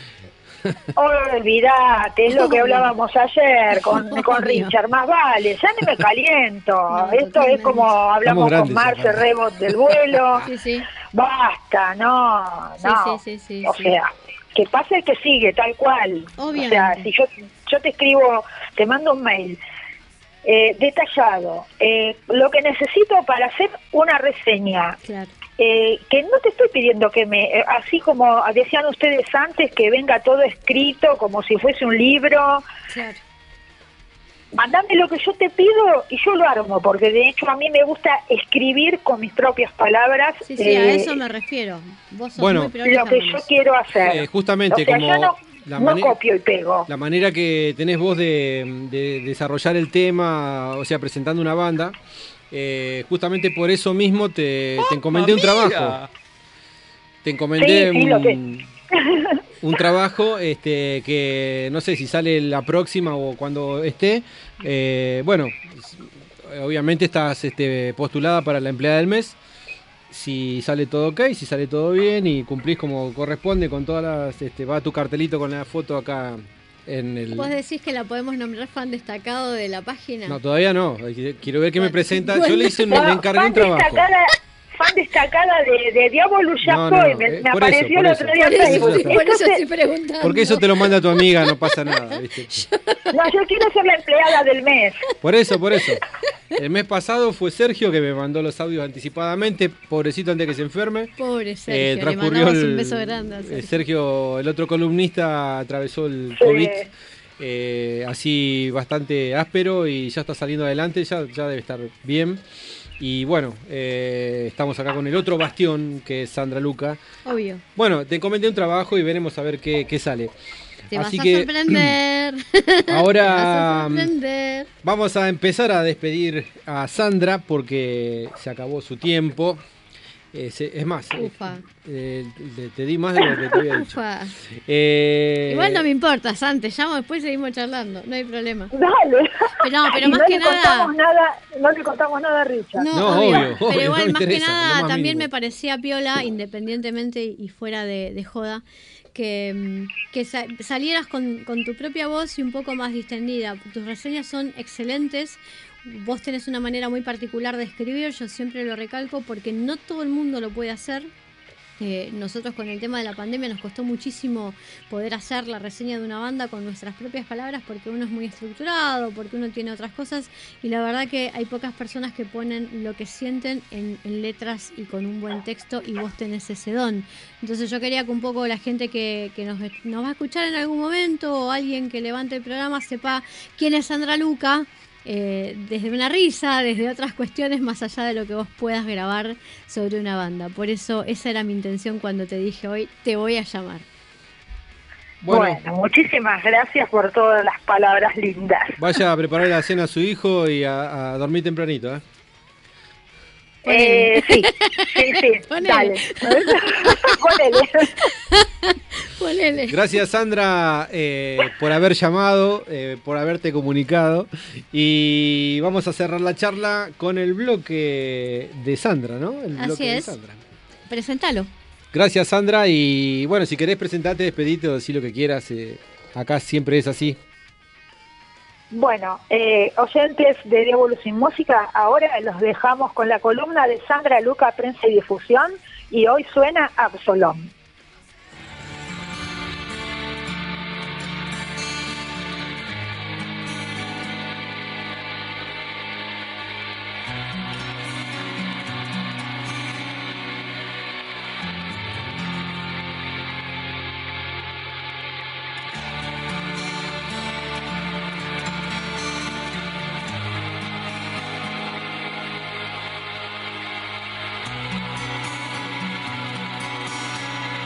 Olvídate, es lo que Obvio. hablábamos ayer con, con Obvio. Richard, más vale, ya ni me caliento. No, Esto totalmente. es como hablamos Estamos con grandes Marce acá. Rebot del vuelo. Sí, sí. Basta, no, Sí, no. sí, sí, sí, o sí. sea, que pase el que sigue, tal cual. Obviamente. O sea, si yo, yo te escribo, te mando un mail eh, detallado, eh, lo que necesito para hacer una reseña, Claro. eh, que no te estoy pidiendo que me, eh, así como decían ustedes antes, que venga todo escrito como si fuese un libro. Claro. Mandame lo que yo te pido y yo lo armo, porque de hecho a mí me gusta escribir con mis propias palabras Sí, sí, a eh, eso me refiero. Vos sos Bueno. muy prolija lo que con yo eso. quiero hacer. Eh, justamente o sea, como yo no, la no manera- copio y pego. La manera que tenés vos de, de desarrollar el tema, o sea, presentando una banda, eh, justamente por eso mismo te, te encomendé un trabajo. Te encomendé Sí, sí, lo un, un trabajo este, que no sé si sale la próxima o cuando esté. Eh, bueno, obviamente estás este, postulada para la empleada del mes. Si sale todo ok, si sale todo bien y cumplís como corresponde con todas las... Este, va tu cartelito con la foto acá en el... ¿Vos decís que la podemos nombrar fan destacado de la página? No, todavía no. Quiero ver qué me Bueno, presenta. bueno. Yo le hice un, No, le encargué fan un trabajo. destacada, fan destacada de, de Diablo ya No, soy, no, me, eh, me por apareció eso, por el eso. otro día Por en eso, Facebook. ya está. por eso Entonces, estoy preguntando. Porque eso te lo manda tu amiga, no pasa nada, ¿viste? no, yo quiero ser la empleada del mes. Por eso, por eso. El mes pasado fue Sergio que me mandó los audios anticipadamente, pobrecito antes que se enferme. Pobre Eh, Sergio, le transcurrió mandamos el, un beso grande a eh, Sergio. Sergio, el otro columnista, atravesó el Sí. COVID eh, así bastante áspero y ya está saliendo adelante, ya, ya debe estar bien. Y bueno, eh, estamos acá con el otro bastión que es Sandra Luca. Obvio. Bueno, te comenté un trabajo y veremos a ver qué, qué sale. Te Así vas que, a sorprender. ahora, Te vas a sorprender. Vamos a empezar a despedir a Sandra porque se acabó su tiempo. Eh, se- es más, eh, Ufa. eh, te, te di más de lo que te había dicho. Ufa. Eh, Igual no me importa, San, te llamo después y seguimos charlando, no hay problema. Dale. Pero no, pero Y más no que le nada... contamos nada, no le contamos nada a Richard. No, No, obvio, obvio, pero obvio, igual no me más que interesa, nada lo más también mínimo. me parecía piola, independientemente y fuera de, de joda, que, mm, que sa- salieras con, con tu propia voz y un poco más distendida. Tus reseñas son excelentes, vos tenés una manera muy particular de escribir, yo siempre lo recalco porque no todo el mundo lo puede hacer. Eh, nosotros con el tema de la pandemia nos costó muchísimo poder hacer la reseña de una banda con nuestras propias palabras porque uno es muy estructurado, porque uno tiene otras cosas y la verdad que hay pocas personas que ponen lo que sienten en, en letras y con un buen texto y vos tenés ese don. Entonces yo quería que un poco la gente que, que nos, nos va a escuchar en algún momento o alguien que levante el programa sepa quién es Sandra Luca. Eh, desde una risa, desde otras cuestiones más allá de lo que vos puedas grabar sobre una banda. Por eso esa era mi intención cuando te dije hoy, te voy a llamar. Bueno, Bueno, muchísimas gracias por todas las palabras lindas. vaya a preparar la cena a su hijo y a, a dormir tempranito, ¿eh? Eh, sí, sí, sí, Ponele. dale. Ponele. Ponele. Gracias Sandra eh, por haber llamado, eh, por haberte comunicado y vamos a cerrar la charla con el bloque de Sandra, ¿no? El Así bloque de es. Sandra. Presentalo. Gracias Sandra y bueno, si querés presentarte, despedite o decir lo que quieras, eh, acá siempre es así. Bueno, eh, oyentes de Diablo Sin Música, ahora los dejamos con la columna de Sandra Luca, Prensa y Difusión, y hoy suena Absalom. Thank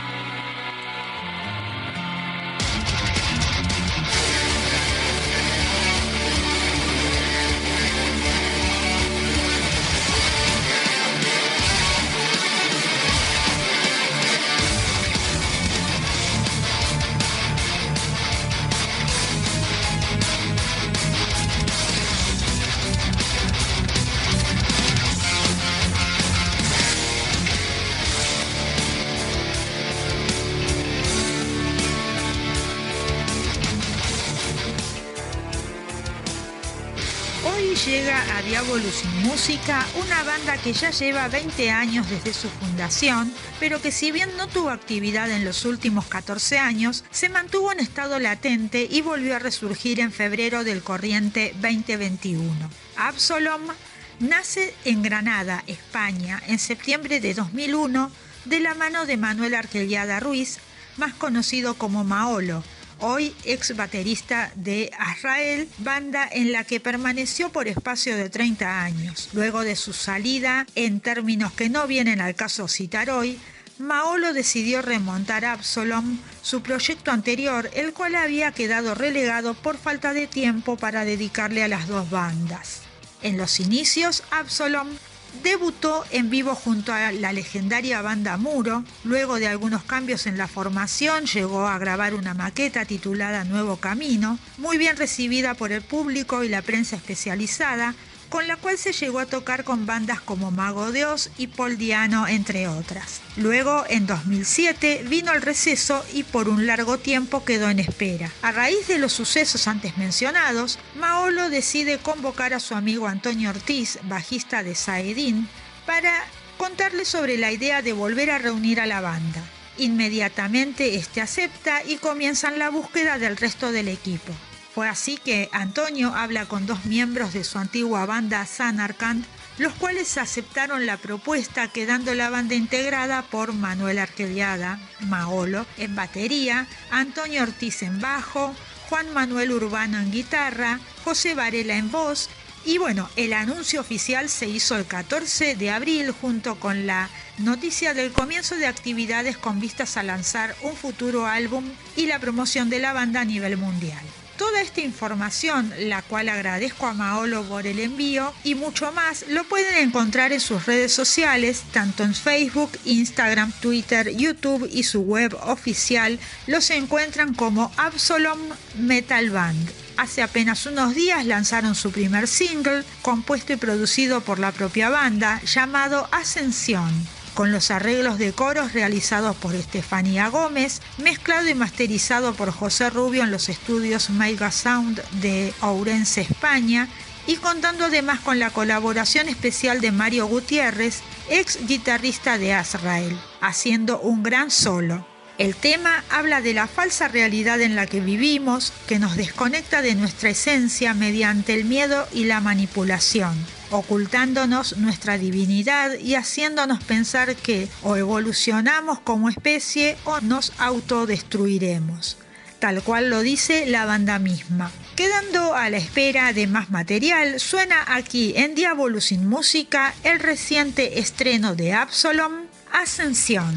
Hoy llega a Diabolus in Música una banda que ya lleva veinte años desde su fundación, pero que si bien no tuvo actividad en los últimos catorce años, se mantuvo en estado latente y volvió a resurgir en febrero del corriente veinte veintiuno. Absalom nace en Granada, España, en septiembre de dos mil uno, de la mano de Manuel Arqueliada Ruiz, más conocido como Maolo, hoy ex baterista de Azrael, banda en la que permaneció por espacio de treinta años. Luego de su salida, en términos que no vienen al caso citar hoy, Maolo decidió remontar a Absalom, su proyecto anterior, el cual había quedado relegado por falta de tiempo para dedicarle a las dos bandas. En los inicios, Absalom debutó en vivo junto a la legendaria banda Muro. Luego de algunos cambios en la formación, llegó a grabar una maqueta titulada Nuevo Camino, muy bien recibida por el público y la prensa especializada, con la cual se llegó a tocar con bandas como Mago de Oz y Paul Diano, entre otras. Luego, en dos mil siete, vino el receso y por un largo tiempo quedó en espera. A raíz de los sucesos antes mencionados, Maolo decide convocar a su amigo Antonio Ortiz, bajista de Saedin, para contarle sobre la idea de volver a reunir a la banda. Inmediatamente este acepta y comienzan la búsqueda del resto del equipo. Fue así que Antonio habla con dos miembros de su antigua banda Sanarkand, los cuales aceptaron la propuesta, quedando la banda integrada por Manuel Arqueliada, Maolo, en batería, Antonio Ortiz en bajo, Juan Manuel Urbano en guitarra, José Varela en voz. Y bueno, el anuncio oficial se hizo el catorce de abril junto con la noticia del comienzo de actividades con vistas a lanzar un futuro álbum y la promoción de la banda a nivel mundial. Toda esta información, la cual agradezco a Maolo por el envío, y mucho más, lo pueden encontrar en sus redes sociales, tanto en Facebook, Instagram, Twitter, YouTube y su web oficial. Los encuentran como Absalom Metal Band. Hace apenas unos días lanzaron su primer single, compuesto y producido por la propia banda, llamado Ascensión, con los arreglos de coros realizados por Estefanía Gómez, mezclado y masterizado por José Rubio en los estudios Mega Sound de Ourense, España, y contando además con la colaboración especial de Mario Gutiérrez, ex guitarrista de Azrael, haciendo un gran solo. El tema habla de la falsa realidad en la que vivimos, que nos desconecta de nuestra esencia mediante el miedo y la manipulación, ocultándonos nuestra divinidad y haciéndonos pensar que o evolucionamos como especie o nos autodestruiremos, tal cual lo dice la banda misma. Quedando a la espera de más material, suena aquí en Diabolus in Música el reciente estreno de Absalom, Ascensión.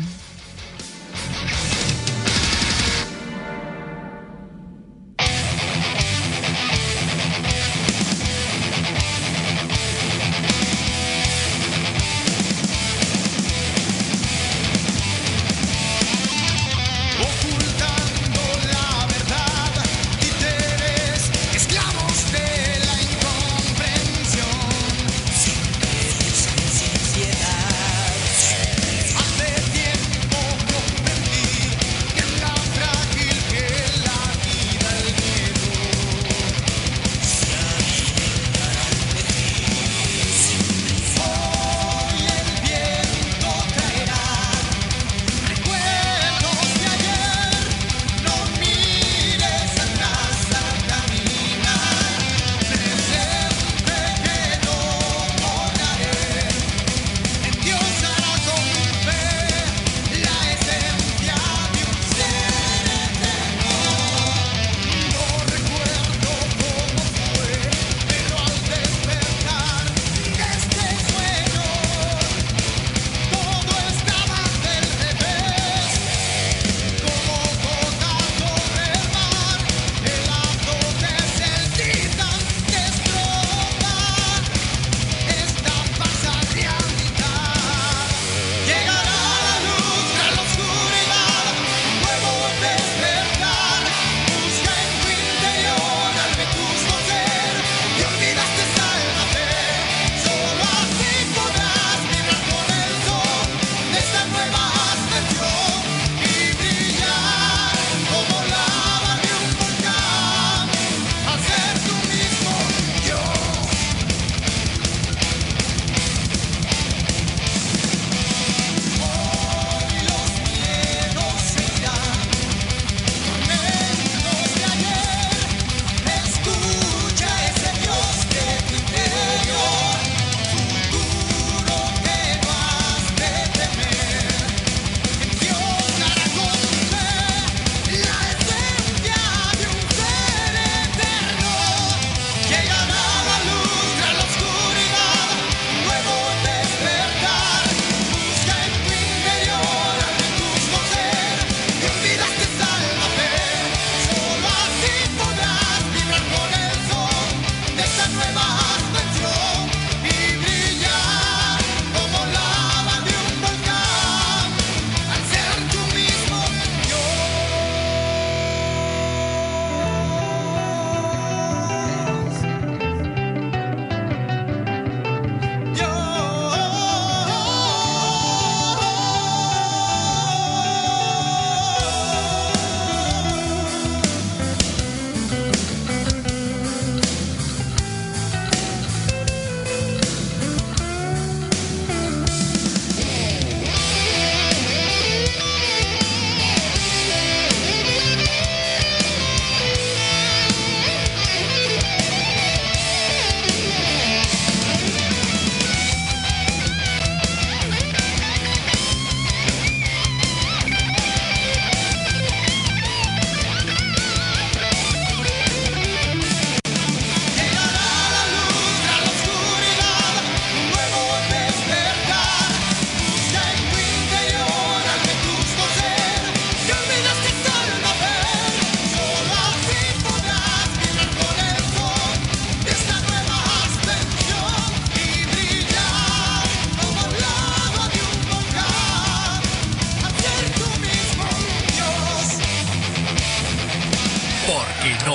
Hace tiempo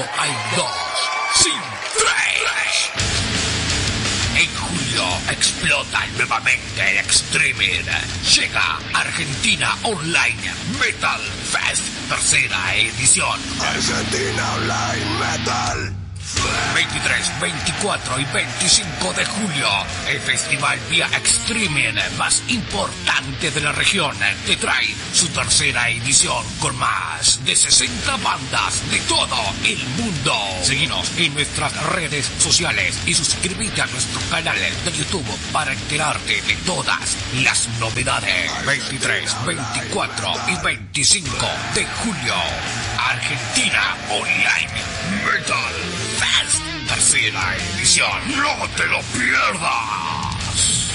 solo hay dos, sí, tres. En julio explota nuevamente el streaming. Llega Argentina Online Metal Fest, tercera edición. Argentina Online Metal veintitrés, veinticuatro y veinticinco de julio, el festival vía streaming más importante de la región te trae su tercera edición con más de sesenta bandas de todo el mundo. Seguinos en nuestras redes sociales y suscríbete a nuestro canal de YouTube para enterarte de todas las novedades. veintitrés, veinticuatro y veinticinco de julio, Argentina Online Metal Fest, tercera edición. ¡No te lo pierdas!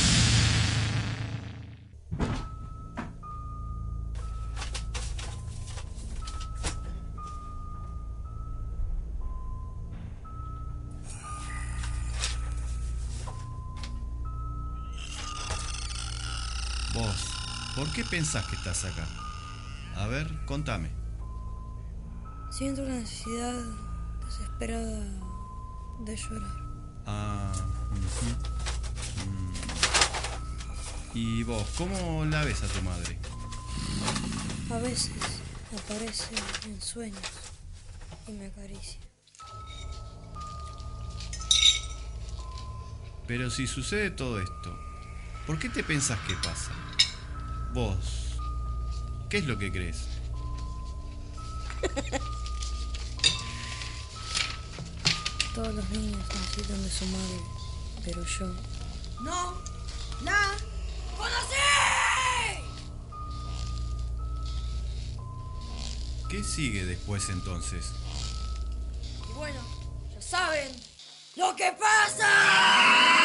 Vos, ¿por qué pensás que estás acá? A ver, contame. Siento una necesidad desesperada de llorar. Ah, uh-huh. mm. ¿Y vos, cómo la ves a tu madre? A veces aparece en sueños y me acaricia. Pero si sucede todo esto, ¿por qué te pensás que pasa? Vos, ¿qué es lo que crees? Todos los niños necesitan de su madre, pero yo... ¡No la conocí! ¿Qué sigue después entonces? Y bueno, ya saben lo que pasa.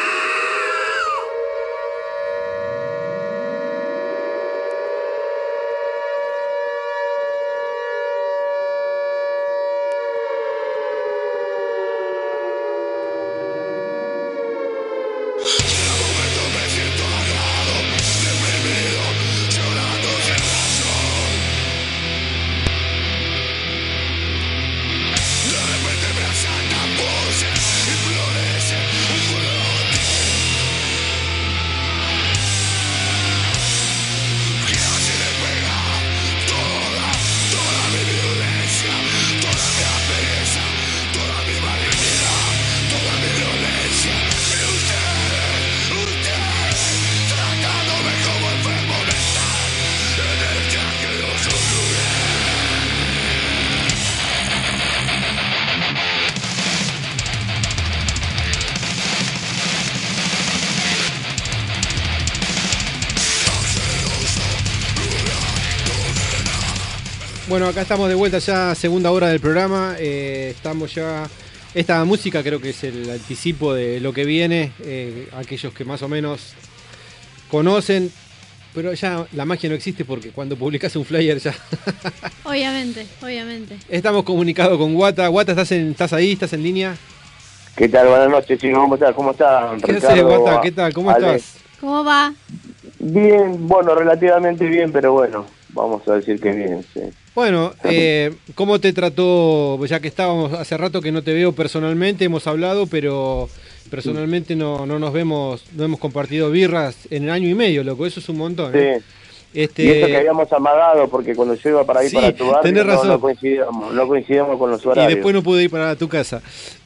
Bueno, acá estamos de vuelta ya, segunda hora del programa. Eh, estamos ya. Esta música creo que es el anticipo de lo que viene. Eh, aquellos que más o menos conocen, pero ya la magia no existe porque cuando publicas un flyer ya. Obviamente, obviamente. Estamos comunicados con Guata. Guata, ¿estás, en, ¿estás ahí? ¿Estás en línea? ¿Qué tal? Buenas noches, chicos. ¿Cómo estás? ¿Cómo estás? ¿Qué haces, Guata? ¿Qué tal? ¿Cómo Ale? estás? ¿Cómo va? Bien, bueno, relativamente bien, pero bueno, vamos a decir que bien, sí. Bueno, eh, ¿cómo te trató, ya que estábamos hace rato que no te veo personalmente, hemos hablado, pero personalmente no, no nos vemos, no hemos compartido birras en el año y medio, loco, eso es un montón, ¿eh? Sí. Este... Y eso que habíamos amagado, porque cuando yo iba para ahí sí, para tu barrio, tenés no, razón. no coincidíamos, no coincidíamos con los horarios. Y después no pude ir para tu casa.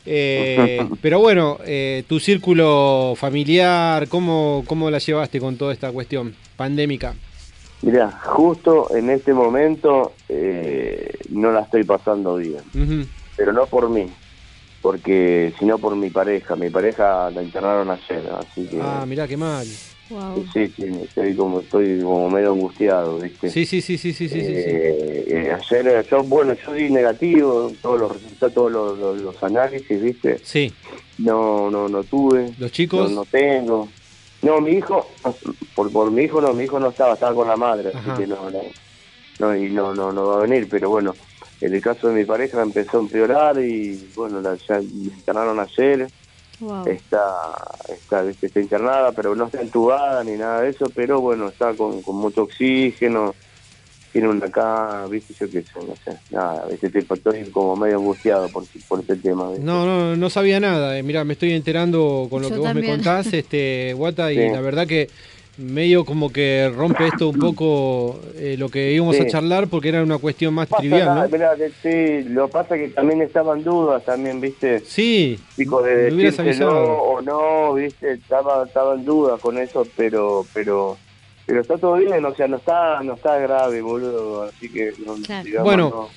Eh, pero bueno, eh, tu círculo familiar, ¿cómo, ¿cómo la llevaste con toda esta cuestión pandémica? Mirá, justo en este momento eh, no la estoy pasando bien, Uh-huh. pero no por mí, porque sino por mi pareja. Mi pareja la internaron ayer, así que... Ah, mirá, qué mal. Wow. Sí, sí, estoy como, estoy como medio angustiado, ¿viste? Sí, sí, sí, sí, sí, sí, sí, sí. Eh, eh, ayer, yo, bueno, yo di negativo, todos los resultados, todos los, los, los análisis, ¿viste? Sí. No, no, no tuve. ¿Los chicos? No, no tengo. No, mi hijo, por, por mi hijo no, mi hijo no estaba, estaba con la madre, Ajá. así que no, no, no, y no, no, no va a venir, pero bueno, en el caso de mi pareja empezó a empeorar y bueno, la, ya me internaron ayer. Wow. Está, está, ¿viste? Está internada, pero no está entubada ni nada de eso, pero bueno, está con, con mucho oxígeno, tiene una acá, viste, yo qué sé, no sé, nada, este tipo, estoy como medio angustiado por, por este tema. ¿viste? No, no, no sabía nada. Eh, mirá, me estoy enterando con lo Yo que vos también. me contás, este, Guata, y Sí. la verdad que medio como que rompe esto un poco eh, lo que íbamos Sí. a charlar, porque era una cuestión más Pasa trivial, nada, ¿no? mirá, de- sí, lo pasa que también estaban dudas también, viste, Sí, chicos, de me hubieras decirse no avisado. o no, viste, estaba, estaba en duda con eso, pero, pero, pero está todo bien, o sea, no está, no está grave, boludo, así que, no, Claro. digamos, Bueno, no.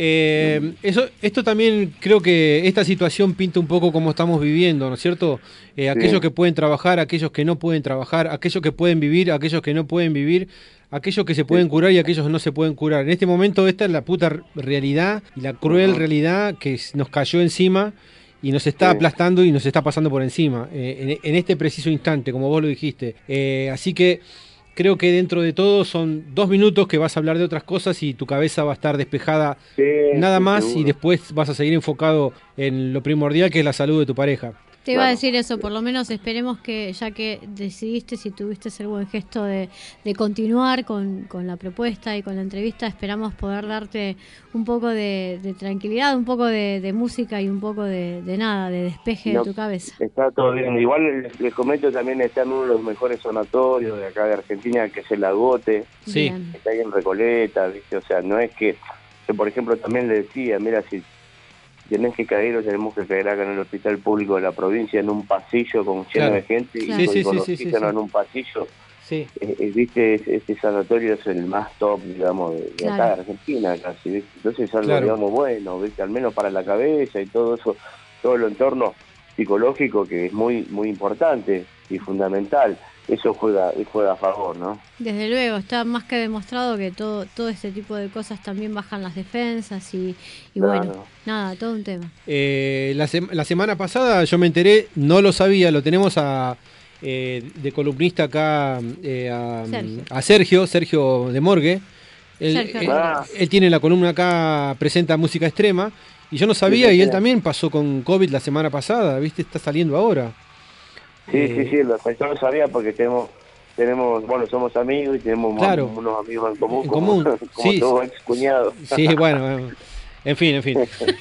Eh, eso, esto también creo que esta situación pinta un poco como estamos viviendo, ¿no es cierto? Eh, aquellos Sí. que pueden trabajar, aquellos que no pueden trabajar, aquellos que pueden vivir, aquellos que no pueden vivir, aquellos que se pueden curar y aquellos que no se pueden curar. En este momento esta es la puta r- realidad y la cruel Ujú. realidad que s- nos cayó encima y nos está Sí. aplastando y nos está pasando por encima, eh, en, en este preciso instante, como vos lo dijiste. Eh, así que creo que dentro de todo son dos minutos que vas a hablar de otras cosas y tu cabeza va a estar despejada Sí, nada sí, más y seguro. después vas a seguir enfocado en lo primordial que es la salud de tu pareja. Te iba a Claro. decir eso, por lo menos esperemos que ya que decidiste, si tuviste el buen gesto de, de continuar con, con la propuesta y con la entrevista, esperamos poder darte un poco de, de tranquilidad, un poco de, de música y un poco de, de nada, de despeje No, de tu cabeza. Está todo bien. Igual les, les comento también, está en uno de los mejores sanatorios de acá de Argentina, que es el Agote. Sí. Bien. Está ahí en Recoleta, ¿viste? O sea, no es que... Yo, por ejemplo, también le decía, mira, si tenés que caer o tenemos que caer acá en el hospital público de la provincia, en un pasillo con lleno Claro. de gente Claro. y Sí, sí, con sí, sí, oxígeno sí, en un pasillo. Sí. Eh, eh, viste, Es- este sanatorio es el más top, digamos, de, de Claro. acá de Argentina casi, ¿viste? Entonces es algo, Claro. digamos, bueno, ¿viste? Al menos para la cabeza y todo eso, todo el entorno psicológico que es muy muy importante y fundamental. Eso juega juega a favor, ¿no? Desde luego, está más que demostrado que todo todo este tipo de cosas también bajan las defensas y, y Claro. bueno, nada, todo un tema. Eh, la, sem- la semana pasada yo me enteré, no lo sabía, lo tenemos a eh, de columnista acá eh, a, Sergio. a Sergio, Sergio de Morgue. Él, Sergio él- Rodríguez. él tiene la columna acá, presenta música extrema, y yo no sabía, Sí, sí, y él sí. también pasó con COVID la semana pasada, ¿viste? Está saliendo ahora. Sí, Eh, sí, sí, lo, yo lo sabía porque tenemos, tenemos bueno, somos amigos y tenemos Claro. un- unos amigos en común, En como, común, como sí. tu ex cuñado. Sí, bueno, eh, en fin, en fin.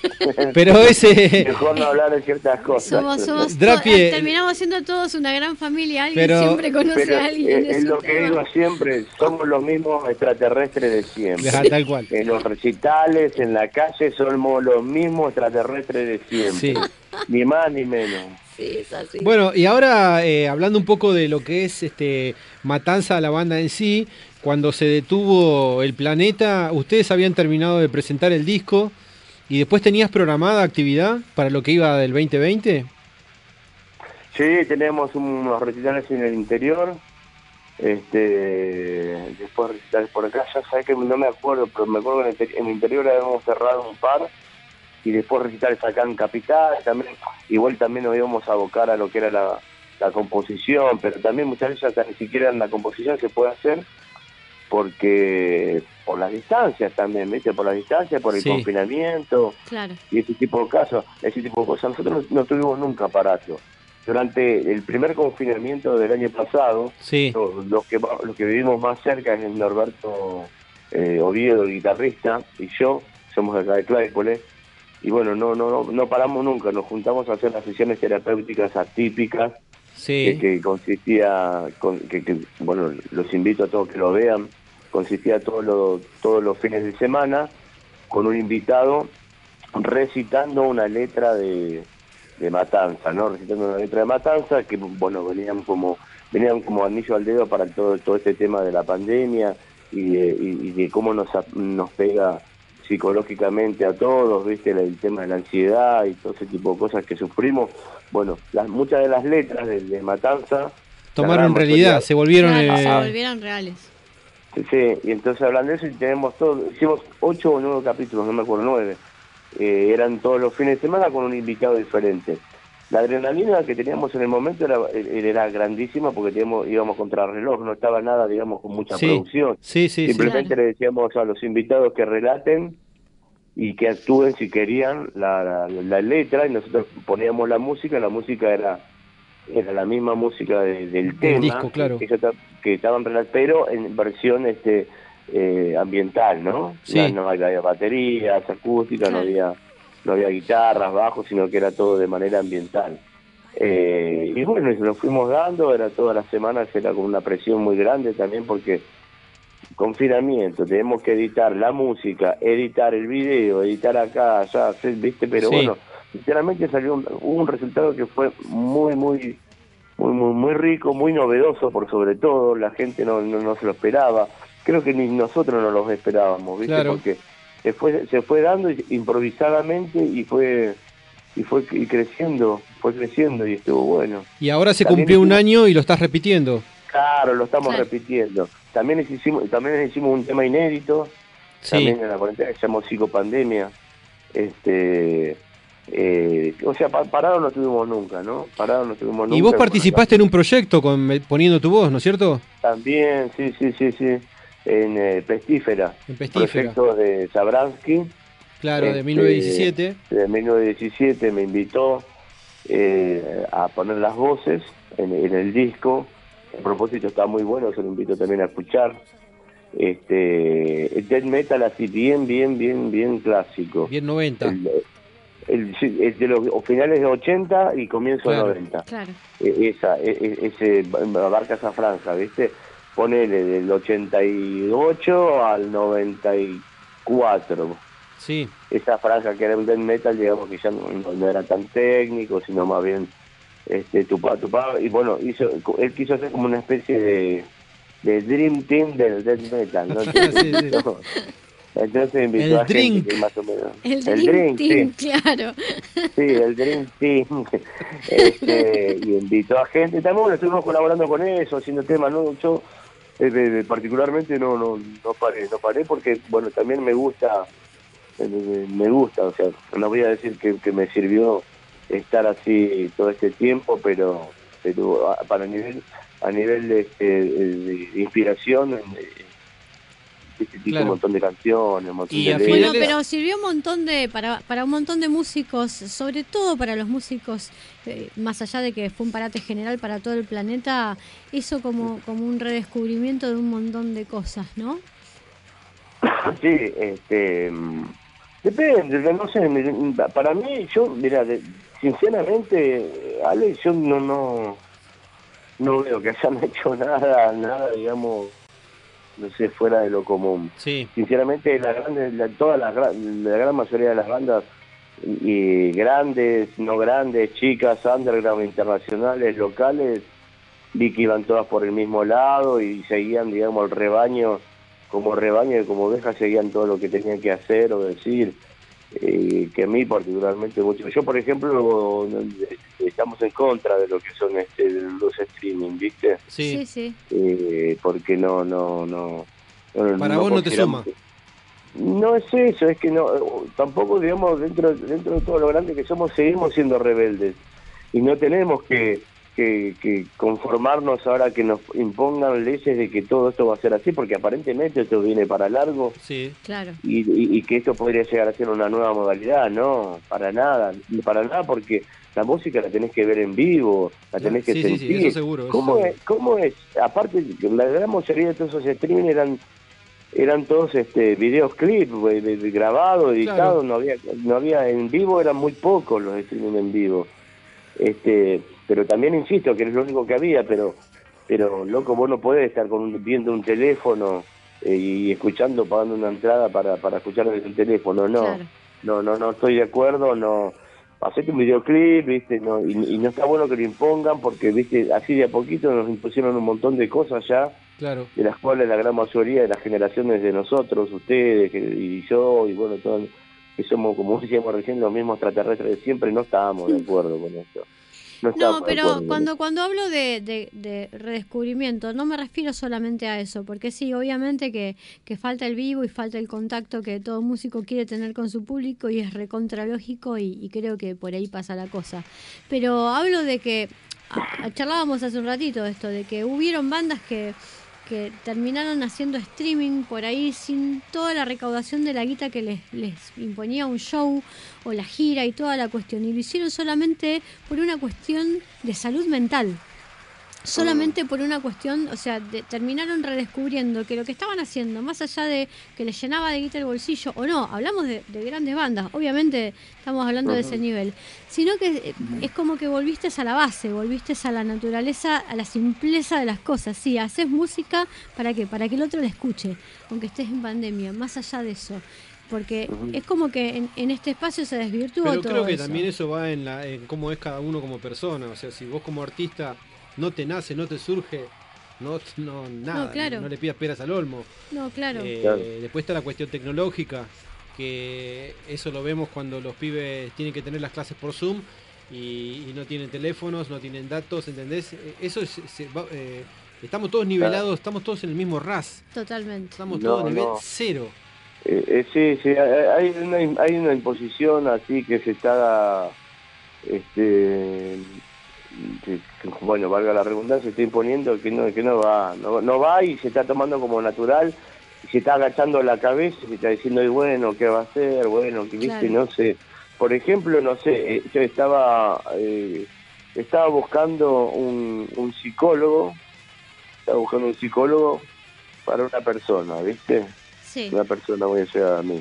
Pero ese... Mejor no hablar de ciertas cosas. Somos, somos Drapi, to- eh, terminamos siendo todos una gran familia, alguien Pero- siempre conoce Pero a alguien. es, es es lo un que tema. digo siempre, somos los mismos extraterrestres de siempre. Ajá, tal cual. En los recitales, en la calle, somos los mismos extraterrestres de siempre. Sí. Ni más ni menos. Sí, es así. Bueno, y ahora eh, hablando un poco de lo que es este Matanza a la banda en sí, cuando se detuvo el planeta, ustedes habían terminado de presentar el disco y después tenías programada actividad para lo que iba del veinte veinte. Sí, tenemos unos recitales en el interior, este, después recitales por acá, ya sabes que no me acuerdo, pero me acuerdo que en el, inter- en el interior habíamos cerrado un par, y después recitales acá en Capital, también, igual también nos íbamos a abocar a lo que era la, la composición, pero también muchas veces hasta ni siquiera en la composición se puede hacer, porque por las distancias también, ¿viste? Por las distancias, por el Sí. confinamiento, Claro. y ese tipo de casos, ese tipo de cosas. Nosotros no, no tuvimos nunca aparato. Durante el primer confinamiento del año pasado, Sí. lo- los que va- los que vivimos más cerca es el Norberto eh, Oviedo, el guitarrista, y yo, somos de acá de Claypole, y bueno, no, no, no, no paramos nunca, nos juntamos a hacer las sesiones terapéuticas atípicas, Sí. que, que consistía, con, que, que, bueno, los invito a todos que lo vean, consistía todos los, todos los fines de semana con un invitado recitando una letra de, de Matanza, ¿no? Recitando una letra de Matanza que, bueno, venían como venían como anillo al dedo para todo todo este tema de la pandemia y de, y, y de cómo nos, nos pega psicológicamente a todos, ¿viste? El, el tema de la ansiedad y todo ese tipo de cosas que sufrimos. Bueno, las muchas de las letras de, de Matanza Tomaron la gran realidad, mayoría- se volvieron... Claro, eh, se volvieron reales. Sí, y entonces hablando de eso, y tenemos todo, hicimos ocho o nueve capítulos, no me acuerdo, nueve. Eh, eran todos los fines de semana con un invitado diferente. La adrenalina que teníamos en el momento era, era grandísima porque teníamos, íbamos contra reloj, no estaba nada, digamos, con mucha Sí, producción. sí, sí, sí. Simplemente Claro. le decíamos a los invitados que relaten y que actúen si querían la, la, la letra, y nosotros poníamos la música, la música era era la misma música de- del tema, disco, claro. que, que, que estaban relat- pero en versión este eh, ambiental, ¿no? Sí. No, no había baterías acústicas, no Claro. había no había guitarras, bajos, sino que era todo de manera ambiental. Eh, y bueno, nos fuimos dando, era todas las semanas, era con una presión muy grande también porque confinamiento, tenemos que editar la música, editar el video, editar acá, allá, hacer, ¿viste? Pero Sí. bueno, sinceramente salió un, hubo un resultado que fue muy, muy, muy, muy, muy rico, muy novedoso por sobre todo, la gente no, no, no se lo esperaba, creo que ni nosotros no los esperábamos, ¿viste? Claro. Porque se fue, se fue dando improvisadamente y fue y fue y creciendo, fue creciendo y estuvo bueno. Y ahora se También cumplió un hicimos- año y lo estás repitiendo. Claro, lo estamos Claro. repitiendo. También hicimos, también hicimos un tema inédito, Sí. también en la cuarentena, que se llamó Psicopandemia. Este, eh, o sea, pa- parado no estuvimos nunca, ¿no? Parado no estuvimos nunca. Y vos Bueno, participaste en un proyecto con, poniendo tu voz, ¿no es cierto? También, sí, sí, sí, sí, en eh, Pestífera. En Pestífera. Proyecto de Zabransky. Claro, de Este, mil novecientos diecisiete. De mil novecientos diecisiete me invitó eh, a poner las voces en, en el disco. A propósito, está muy bueno, se lo invito también a escuchar. Este, el death metal así bien, bien, bien, bien clásico. Bien noventa. El, el- sí, el de los finales de ochenta y comienzo Claro. de noventa. Claro. E- Esa, e- e- ese abarca esa franja, ¿viste? Ponele del ochenta y ocho al noventa y cuatro. Sí. Esa franja que era un death metal, digamos que ya no, no- no era tan técnico, sino más bien este tupá, tupá. Y bueno, hizo, él quiso hacer como una especie de, de Dream Team del death metal, ¿no? Sí, sí. Entonces invitó El a gente drink. que más o menos... El Dream Team, sí. claro. Sí, el Dream Team. Este, y invitó a gente. También bueno, estuvimos colaborando con eso, haciendo temas, ¿no? Yo eh, eh, particularmente no, no, no paré, no paré porque, bueno, también me gusta, eh, me gusta, o sea, no voy a decir que, que me sirvió estar así todo este tiempo, pero, pero a- para nivel, a nivel de, este, de inspiración, eh, este tipo Claro. un montón de canciones, un montón Y de a letras. Bueno, finales- pero sirvió un montón de para, para un montón de músicos, sobre todo para los músicos, eh, más allá de que fue un parate general para todo el planeta, hizo como, como un redescubrimiento de un montón de cosas, ¿no? Sí, este, mm, depende, no sé, me- para mí, yo, mira, de- sinceramente, Ale, yo no, no, no veo que hayan hecho nada, nada, digamos, no sé, fuera de lo común. Sí. Sinceramente, la grande, la, toda la, gra- la gran mayoría de las bandas, y, y grandes, no grandes, chicas, underground, internacionales, locales, vi que iban todas por el mismo lado y seguían, digamos, el rebaño, como rebaño y como ovejas, seguían todo lo que tenían que hacer o decir, eh, que a mí particularmente mucho. Yo, por ejemplo, no- estamos en contra de lo que son este, los streaming, ¿viste? Sí. Sí, sí. Eh, porque no, no, no... no- Para vos no te consideramos suma. que- No es eso, es que no, tampoco, digamos, dentro, dentro de todo lo grande que somos, seguimos siendo rebeldes. Y no tenemos que, que, que conformarnos ahora que nos impongan leyes de que todo esto va a ser así, porque aparentemente esto viene para largo Sí. Claro. y, y, y que esto podría llegar a ser una nueva modalidad. No, para nada, para nada, porque la música la tenés que ver en vivo, la tenés que Sí, sí, sí, sentir. eso seguro, eso ¿Cómo, seguro. es, ¿Cómo es? Aparte, la gran mayoría de todos esos streaming eran eran todos este videos clips güey, de- de grabado, editado, Claro. no había no había en vivo, eran muy pocos los streaming en vivo. Este, pero también insisto que es lo único que había, pero pero loco, vos no podés estar con un- viendo un teléfono eh, y escuchando, pagando una entrada para para escuchar desde el teléfono, no. Claro. No, no, no estoy de acuerdo, no. Hacete un videoclip, viste, no, y, y no está bueno que lo impongan porque, viste, así de a poquito nos impusieron un montón de cosas ya, Claro. de las cuales la gran mayoría de las generaciones de nosotros, ustedes que- y yo, y bueno, todos, que somos, como decíamos recién, los mismos extraterrestres de siempre, no estábamos de acuerdo con esto. No, No, estábamos de pero acuerdo con cuando, cuando hablo de, de, de redescubrimiento, no me refiero solamente a eso, porque sí, obviamente que, que falta el vivo y falta el contacto que todo músico quiere tener con su público y es recontralógico y, y creo que por ahí pasa la cosa. Pero hablo de que, a- charlábamos hace un ratito de esto, de que hubieron bandas que, que terminaron haciendo streaming por ahí sin toda la recaudación de la guita que les, les imponía un show o la gira y toda la cuestión. Y lo hicieron solamente por una cuestión de salud mental. solamente por una cuestión, o sea, de- terminaron redescubriendo que lo que estaban haciendo, más allá de que les llenaba de guita el bolsillo, o no, hablamos de, de grandes bandas, obviamente estamos hablando de Ujú. ese nivel, sino que eh, es como que volviste a la base, volviste a la naturaleza, a la simpleza de las cosas. Sí, haces música, ¿para qué? Para que el otro la escuche, aunque estés en pandemia, más allá de eso. Porque Ujú. es como que en, en este espacio se desvirtuó Pero todo creo que eso. también eso va en, la, en cómo es cada uno como persona. O sea, si vos como artista no te nace, no te surge, no, no nada, No, claro. no le pidas peras al olmo. No, claro. Eh, Claro. Después está la cuestión tecnológica, que eso lo vemos cuando los pibes tienen que tener las clases por Zoom y, y no tienen teléfonos, no tienen datos, ¿entendés? Eh, Eso es, se va- eh, estamos todos nivelados, estamos todos en el mismo ras, Totalmente. estamos No, todos a nivel no. cero. Eh, eh, sí, sí, hay una, hay una imposición así que se está, este, que- que, bueno, valga la redundancia, se está imponiendo que no, que no va, no, no va y se está tomando como natural, y se está agachando la cabeza y se está diciendo, y bueno, ¿qué va a hacer? Bueno, que viste, Claro. no sé. Por ejemplo, no sé, eh, yo estaba, eh, estaba buscando un, un psicólogo, estaba buscando un psicólogo para una persona, ¿viste? Sí. Una persona muy allá a mí.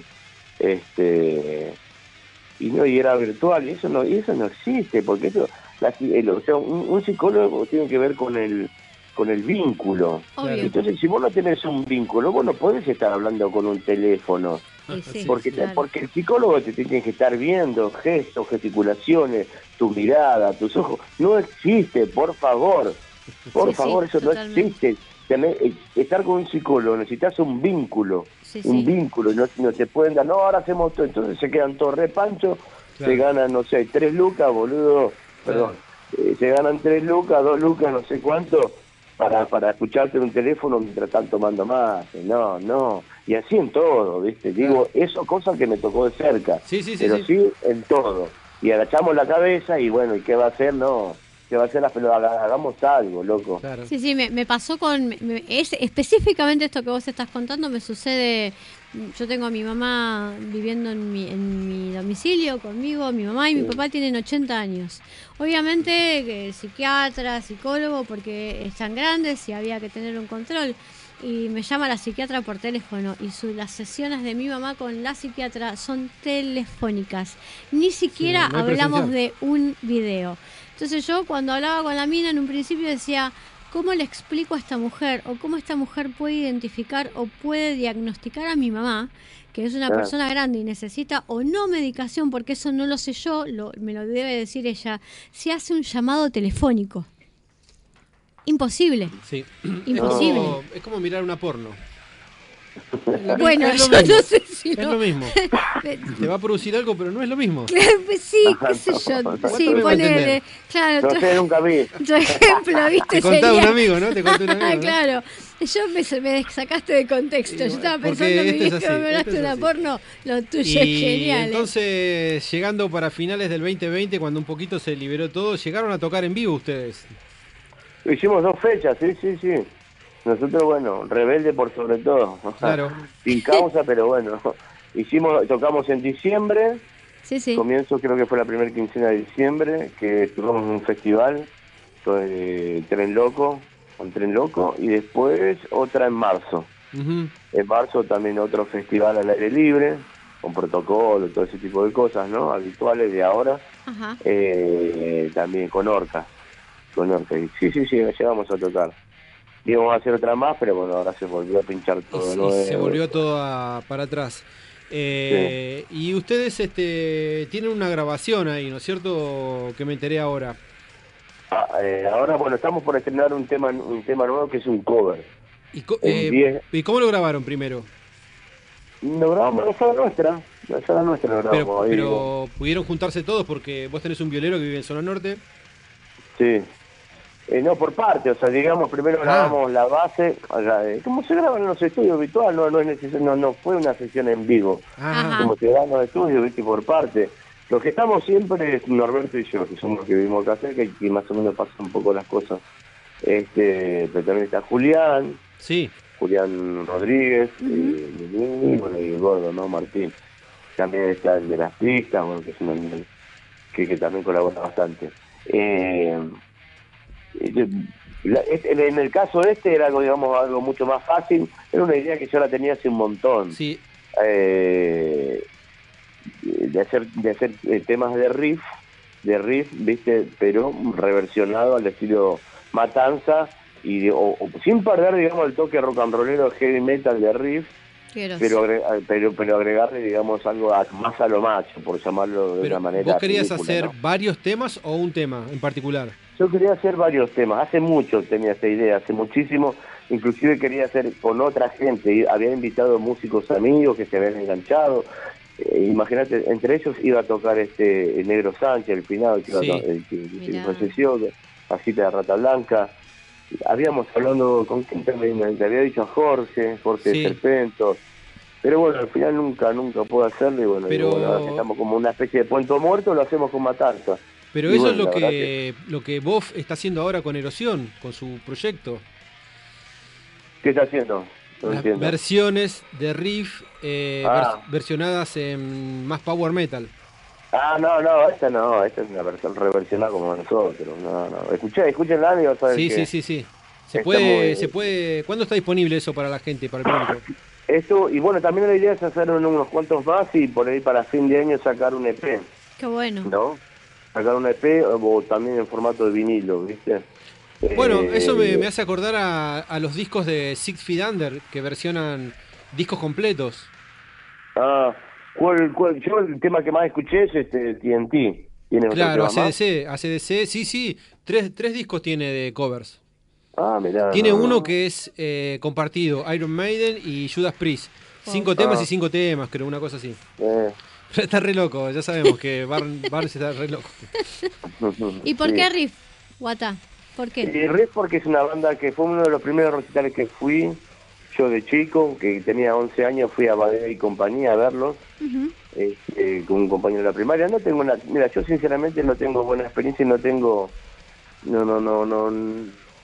Este, y no, y era virtual, y eso no, y eso no existe, porque eso, la, el- o sea, un, un psicólogo tiene que ver con el con el vínculo. Obvio. Entonces, si vos no tenés un vínculo, vos no podés estar hablando con un teléfono. Sí, sí, porque, claro. porque el psicólogo te tiene que estar viendo gestos, gesticulaciones, tu mirada, tus ojos. No existe, por favor. Por Sí, favor, sí, eso no totalmente. existe. Tener- eh, estar con un psicólogo, necesitas un vínculo. Sí, un sí. vínculo. No, no te pueden dar, no, ahora hacemos todo. Entonces se quedan todos repanchos, Claro. se ganan, no sé, tres lucas, boludo. Perdón. Eh, se ganan tres lucas, dos lucas, no sé cuánto, para, para escucharte en un teléfono mientras están tomando más. No, no. Y así en todo, ¿viste? Digo, eso cosas que me tocó de cerca. Sí, sí, sí, pero sí. sí en todo. Y agachamos la cabeza y bueno, ¿y qué va a hacer? No. ¿Qué va a hacer? Pero haga- hagamos algo, loco. Sí, sí, me, me pasó con... me- es específicamente esto que vos estás contando me sucede... Yo tengo a mi mamá viviendo en mi, en mi domicilio conmigo, mi mamá y mi papá tienen ochenta años. Obviamente, que psiquiatra, psicólogo, porque están grandes y había que tener un control. Y me llama la psiquiatra por teléfono y su, las sesiones de mi mamá con la psiquiatra son telefónicas. Ni siquiera Sí, no hay hablamos presencial. de un video. Entonces yo cuando hablaba con la mina en un principio decía, ¿cómo le explico a esta mujer o cómo esta mujer puede identificar o puede diagnosticar a mi mamá, que es una Claro. persona grande y necesita o no medicación, porque eso no lo sé yo, lo, me lo debe decir ella, si hace un llamado telefónico? Imposible. Sí. Imposible. Es como, es como mirar una porno. Bueno, Es lo yo mismo. no sé si Es no. lo mismo. Te va a producir algo, pero no es lo mismo. Claro, pues sí, qué sé yo. Sí, me va a ponele. entender? Claro, No tu, sé, nunca vi. tu ejemplo, ¿viste? Te contaba Sería- un amigo, ¿no? Te contó un amigo, ¿no? Claro. Yo me, me sacaste de contexto. Yo estaba porque pensando, mi este es viejo, así, me este hablaste es de una así. porno, lo tuyo Y es genial. ¿eh? entonces, llegando para finales del veinte veinte, cuando un poquito se liberó todo, llegaron a tocar en vivo ustedes. Hicimos dos fechas, sí, sí, sí. Nosotros, bueno, rebelde por sobre todo. Claro. Sin causa, pero bueno. Hicimos, tocamos en diciembre. Sí, sí. Comienzo, creo que fue la primera quincena de diciembre, que estuvimos en un festival, fue Tren Loco, con Tren Loco, y después otra en marzo. Ujú. En marzo también otro festival al aire libre, con protocolo, todo ese tipo de cosas, ¿no? Habituales de ahora. Ajá. Eh, también con Orca. Con Orca. Y sí, sí, sí, llegamos a tocar. Íbamos a hacer otra más, pero bueno, ahora se volvió a pinchar todo de Y nuevo. se volvió todo a- para atrás. Eh, Y ustedes este, tienen una grabación ahí, ¿no es cierto? Que me enteré ahora. Ah, eh, ahora, bueno, estamos por estrenar un tema un tema nuevo que es un cover. ¿Y, co- En eh, diez. ¿y cómo lo grabaron primero? Lo grabamos en la sala nuestra. La sala nuestra lo grabamos Pero, ahí. pero pudieron juntarse todos porque vos tenés un violero que vive en zona norte. Sí. Eh, no, por parte, o sea, digamos, primero Ah. grabamos la base, allá, eh, como se graba en los estudios habitual, no, no, es necesario, no, no fue una sesión en vivo, Ajá. como se graba en los estudios, viste, por parte. Lo que estamos siempre es Norberto y yo, que somos los que vivimos acá cerca y que más o menos pasan un poco las cosas. Este, pero también está Julián, Sí. Julián Rodríguez, y, y, bueno, y el gordo, ¿no? Martín. También está el de las pistas, bueno, que es un que, que también colabora bastante. Eh, eh, La- este- en el caso este era algo, digamos, algo mucho más fácil. Era una idea que yo la tenía hace un montón. Sí. Eh, de hacer de hacer eh, temas de riff, de riff, viste, pero reversionado al estilo Matanza y de- o, o sin perder, digamos, el toque rock and rollero heavy metal de riff, Qué groso. pero, agre- pero pero agregarle, digamos, algo a- más a lo macho, por llamarlo de Pero, una manera. ¿vos querías ridícula, hacer ¿no? varios temas o un tema en particular? Yo quería hacer varios temas, hace mucho tenía esta idea, hace muchísimo, inclusive quería hacer con otra gente, y había invitado músicos amigos que se habían enganchado, eh, imagínate, entre ellos iba a tocar este el Negro Sánchez, el finado, que, iba a Sí. to- el que, que Mirá. falleció, Pasita de Rata Blanca. Habíamos hablando con quién también, le había dicho a Jorge, Jorge Sí. Serpentos, pero bueno, al final nunca, nunca pude hacerlo, y bueno, y Pero- bueno, ahora que estamos como una especie de puente muerto, lo hacemos con Matanza. Pero Y eso bueno, es lo la verdad que, lo que Boff está haciendo ahora con Erosión, con su proyecto. ¿Qué está haciendo? No Las entiendo. versiones de riff eh, Ah. vers- versionadas en más power metal. Ah, no, no, esta no, esta es una versión reversionada como nosotros, no, no. Escuché, escúchenla y vas a ver Sí, que sí, sí, sí. Se está puede, muy- se puede. ¿Cuándo está disponible eso para la gente, para el público? Esto, y bueno, también la idea es hacer un- unos cuantos más y por ahí para fin de año sacar un E P, Qué bueno. ¿no? Sacar un E P o también en formato de vinilo, ¿viste? Bueno, Eh, eso me, me hace acordar a, a los discos de Six Feet Under que versionan discos completos. Ah, ¿cuál, cuál? Yo el tema que más escuché es este T N T. ¿Tiene otro Claro, tema más? A C D C, A C D C, sí, sí. Tres, tres discos tiene de covers. Ah, mirá. Tiene no, uno no. que es eh, compartido, Iron Maiden y Judas Priest. Cinco Ah. temas y cinco temas, creo, una cosa así. Eh. Pero está re loco, ya sabemos que Barn, Barnes está re loco. ¿Y por Sí. qué Riff? Guata, ¿por qué? Y Riff porque es una banda que fue uno de los primeros recitales que fui, yo de chico, que tenía once años, fui a Badea y compañía a verlos, Ujú. este, con un compañero de la primaria. No tengo una, mira, yo sinceramente no tengo buena experiencia y no tengo, no, no, no, no,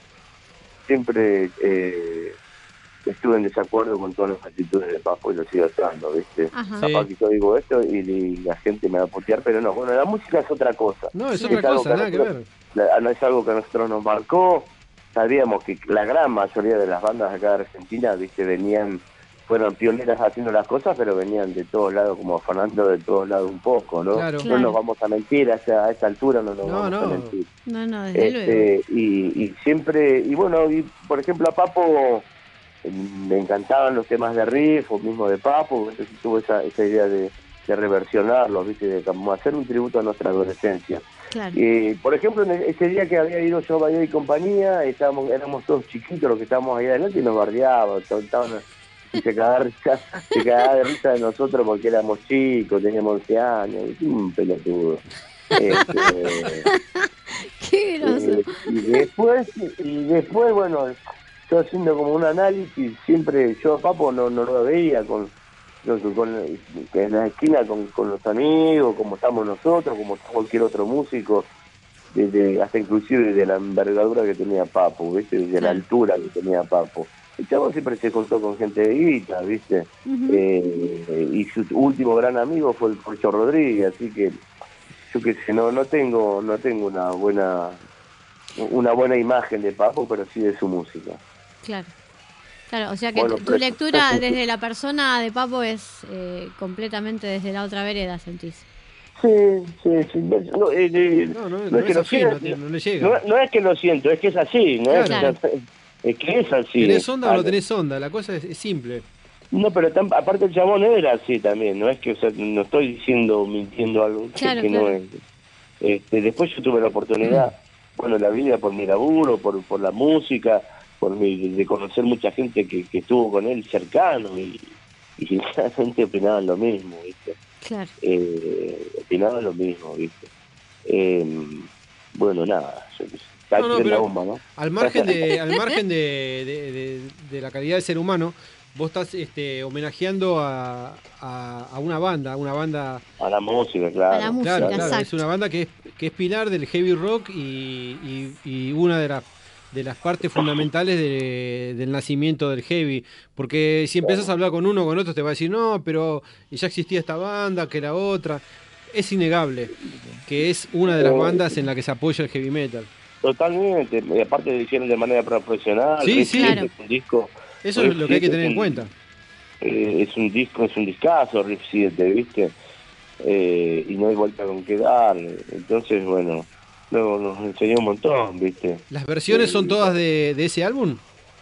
siempre eh, estuve en desacuerdo con todas las actitudes de Papo y lo sigo estando, ¿viste? Ajá. Capaz Sí. que yo digo esto y, y la gente me va a putear, pero no, bueno, la música es otra cosa. No, es Sí. otra algo cosa, nada que nosotros- ver. la- no es algo que a nosotros nos marcó. Sabíamos que la gran mayoría de las bandas acá de Argentina, viste, venían, fueron pioneras haciendo las cosas, pero venían de todos lados, como afanando de todos lados un poco, ¿no? Claro. No Claro. nos vamos a mentir, a esta, a esta altura no nos No, vamos no. a mentir. No, no, desde luego. Este, y, y siempre, y bueno, y por ejemplo a Papo eh, me encantaban los temas de riff o mismo de Papo, entonces tuvo esa, esa idea de, de reversionarlos, ¿viste? De como hacer un tributo a nuestra adolescencia. Claro. Eh, por ejemplo, en el- ese día que había ido yo a Badea y compañía, estábamos, éramos todos chiquitos los que estábamos ahí adelante y nos bardeaban, estaban, y se cagaba, de risa- se cagaba de risa de nosotros porque éramos chicos, teníamos once años, y un pelotudo. Este, Qué groso. eh, y después, y después, bueno, yo haciendo como un análisis, siempre yo a Papo no, no lo veía con, con, con- en la esquina con, con los amigos, como estamos nosotros, como está cualquier otro músico, desde, hasta inclusive de la envergadura que tenía Papo, ¿viste? De la Claro. altura que tenía Papo. El chavo siempre se contó con gente de guita, ¿viste? Ujú. Eh, y su último gran amigo fue el Corcho Rodríguez, así que yo qué sé, no, no tengo, no tengo una buena una buena imagen de Papo, pero sí de su música. Claro. Claro, o sea que Bueno, tu, tu pero- lectura desde la persona de Papo es eh, completamente desde la otra vereda, sentís. Sí, sí, sí. No, eh, eh, No, no, no no es que es lo así, siento, no, te- no le llega. no, no es que lo siento, es que es así, no es, Claro. que, es que es así. ¿Tenés onda o no Vale. tenés onda? La cosa es, es simple. No, pero tam- aparte el chabón era así también, no es que, o sea, no estoy diciendo, mintiendo algo que, Claro, que no claro. es. Este, después yo tuve la oportunidad, bueno, la vida por mi laburo, por, por la música, por mi, de conocer mucha gente que, que estuvo con él cercano y, y sinceramente opinaban lo mismo, ¿viste? Claro. Eh, opinaban lo mismo, ¿viste? Eh, bueno, nada, yo qué sé, está No, no, tirando pero bomba, ¿no? Al margen de, al margen de, de- de- de la calidad del ser humano, vos estás este, homenajeando a, a, a una banda, a una banda. A la música, claro. A la música, Claro, claro, exacto. es una banda que es, que es pilar del heavy rock y, y- y una de las de las partes fundamentales de- del nacimiento del heavy, porque si empiezas a hablar con uno o con otro te va a decir, no, pero ya existía esta banda, que la otra. Es innegable que es una de las bandas en la que se apoya el heavy metal. Totalmente, y aparte lo hicieron de manera profesional. Sí, es, sí. es Claro. un disco. Eso es lo que hay que tener en un- cuenta. eh, es un disco, es un discazo, Riff siete, ¿viste? Eh, y no hay vuelta con qué dar. Entonces, bueno, luego nos enseñó un montón, ¿viste? ¿Las versiones son todas de, de ese álbum?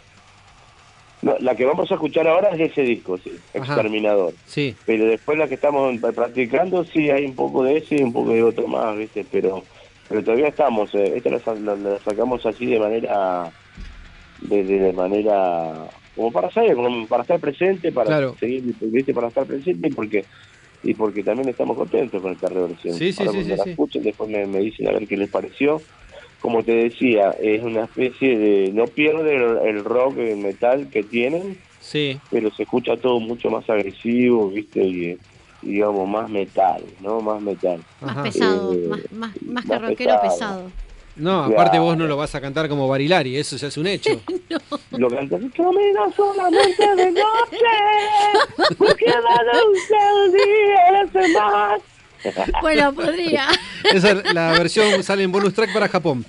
No, la que vamos a escuchar ahora es de ese disco, sí, Ajá. Exterminador. Sí. Pero después la que estamos practicando, sí, hay un poco de ese y un poco de otro más, ¿viste? Pero pero todavía estamos, eh, esta la, sa- la- la sacamos así de manera, de, de, de manera, como para saber, como para estar presente, para Claro. seguir, ¿viste? Para estar presente y porque y porque también estamos contentos con esta reversión. Sí, sí, Ahora sí, cuando sí, la sí. escuchen, después me, me dicen a ver qué les pareció. Como te decía, es una especie de, no pierde el, el rock, el metal que tienen, Sí. pero se escucha todo mucho más agresivo, ¿viste? Y, y digamos, más metal, ¿no? Más metal. Más Ajá. pesado, Eh, más, más, más que más rockero pesado. pesado. No, Claro. aparte vos no lo vas a cantar como Barilari, eso ya es un hecho. Lo cantas, camino solamente de noche, porque la luz del día es más. Bueno, podría. Esa es la versión sale en bonus track para Japón.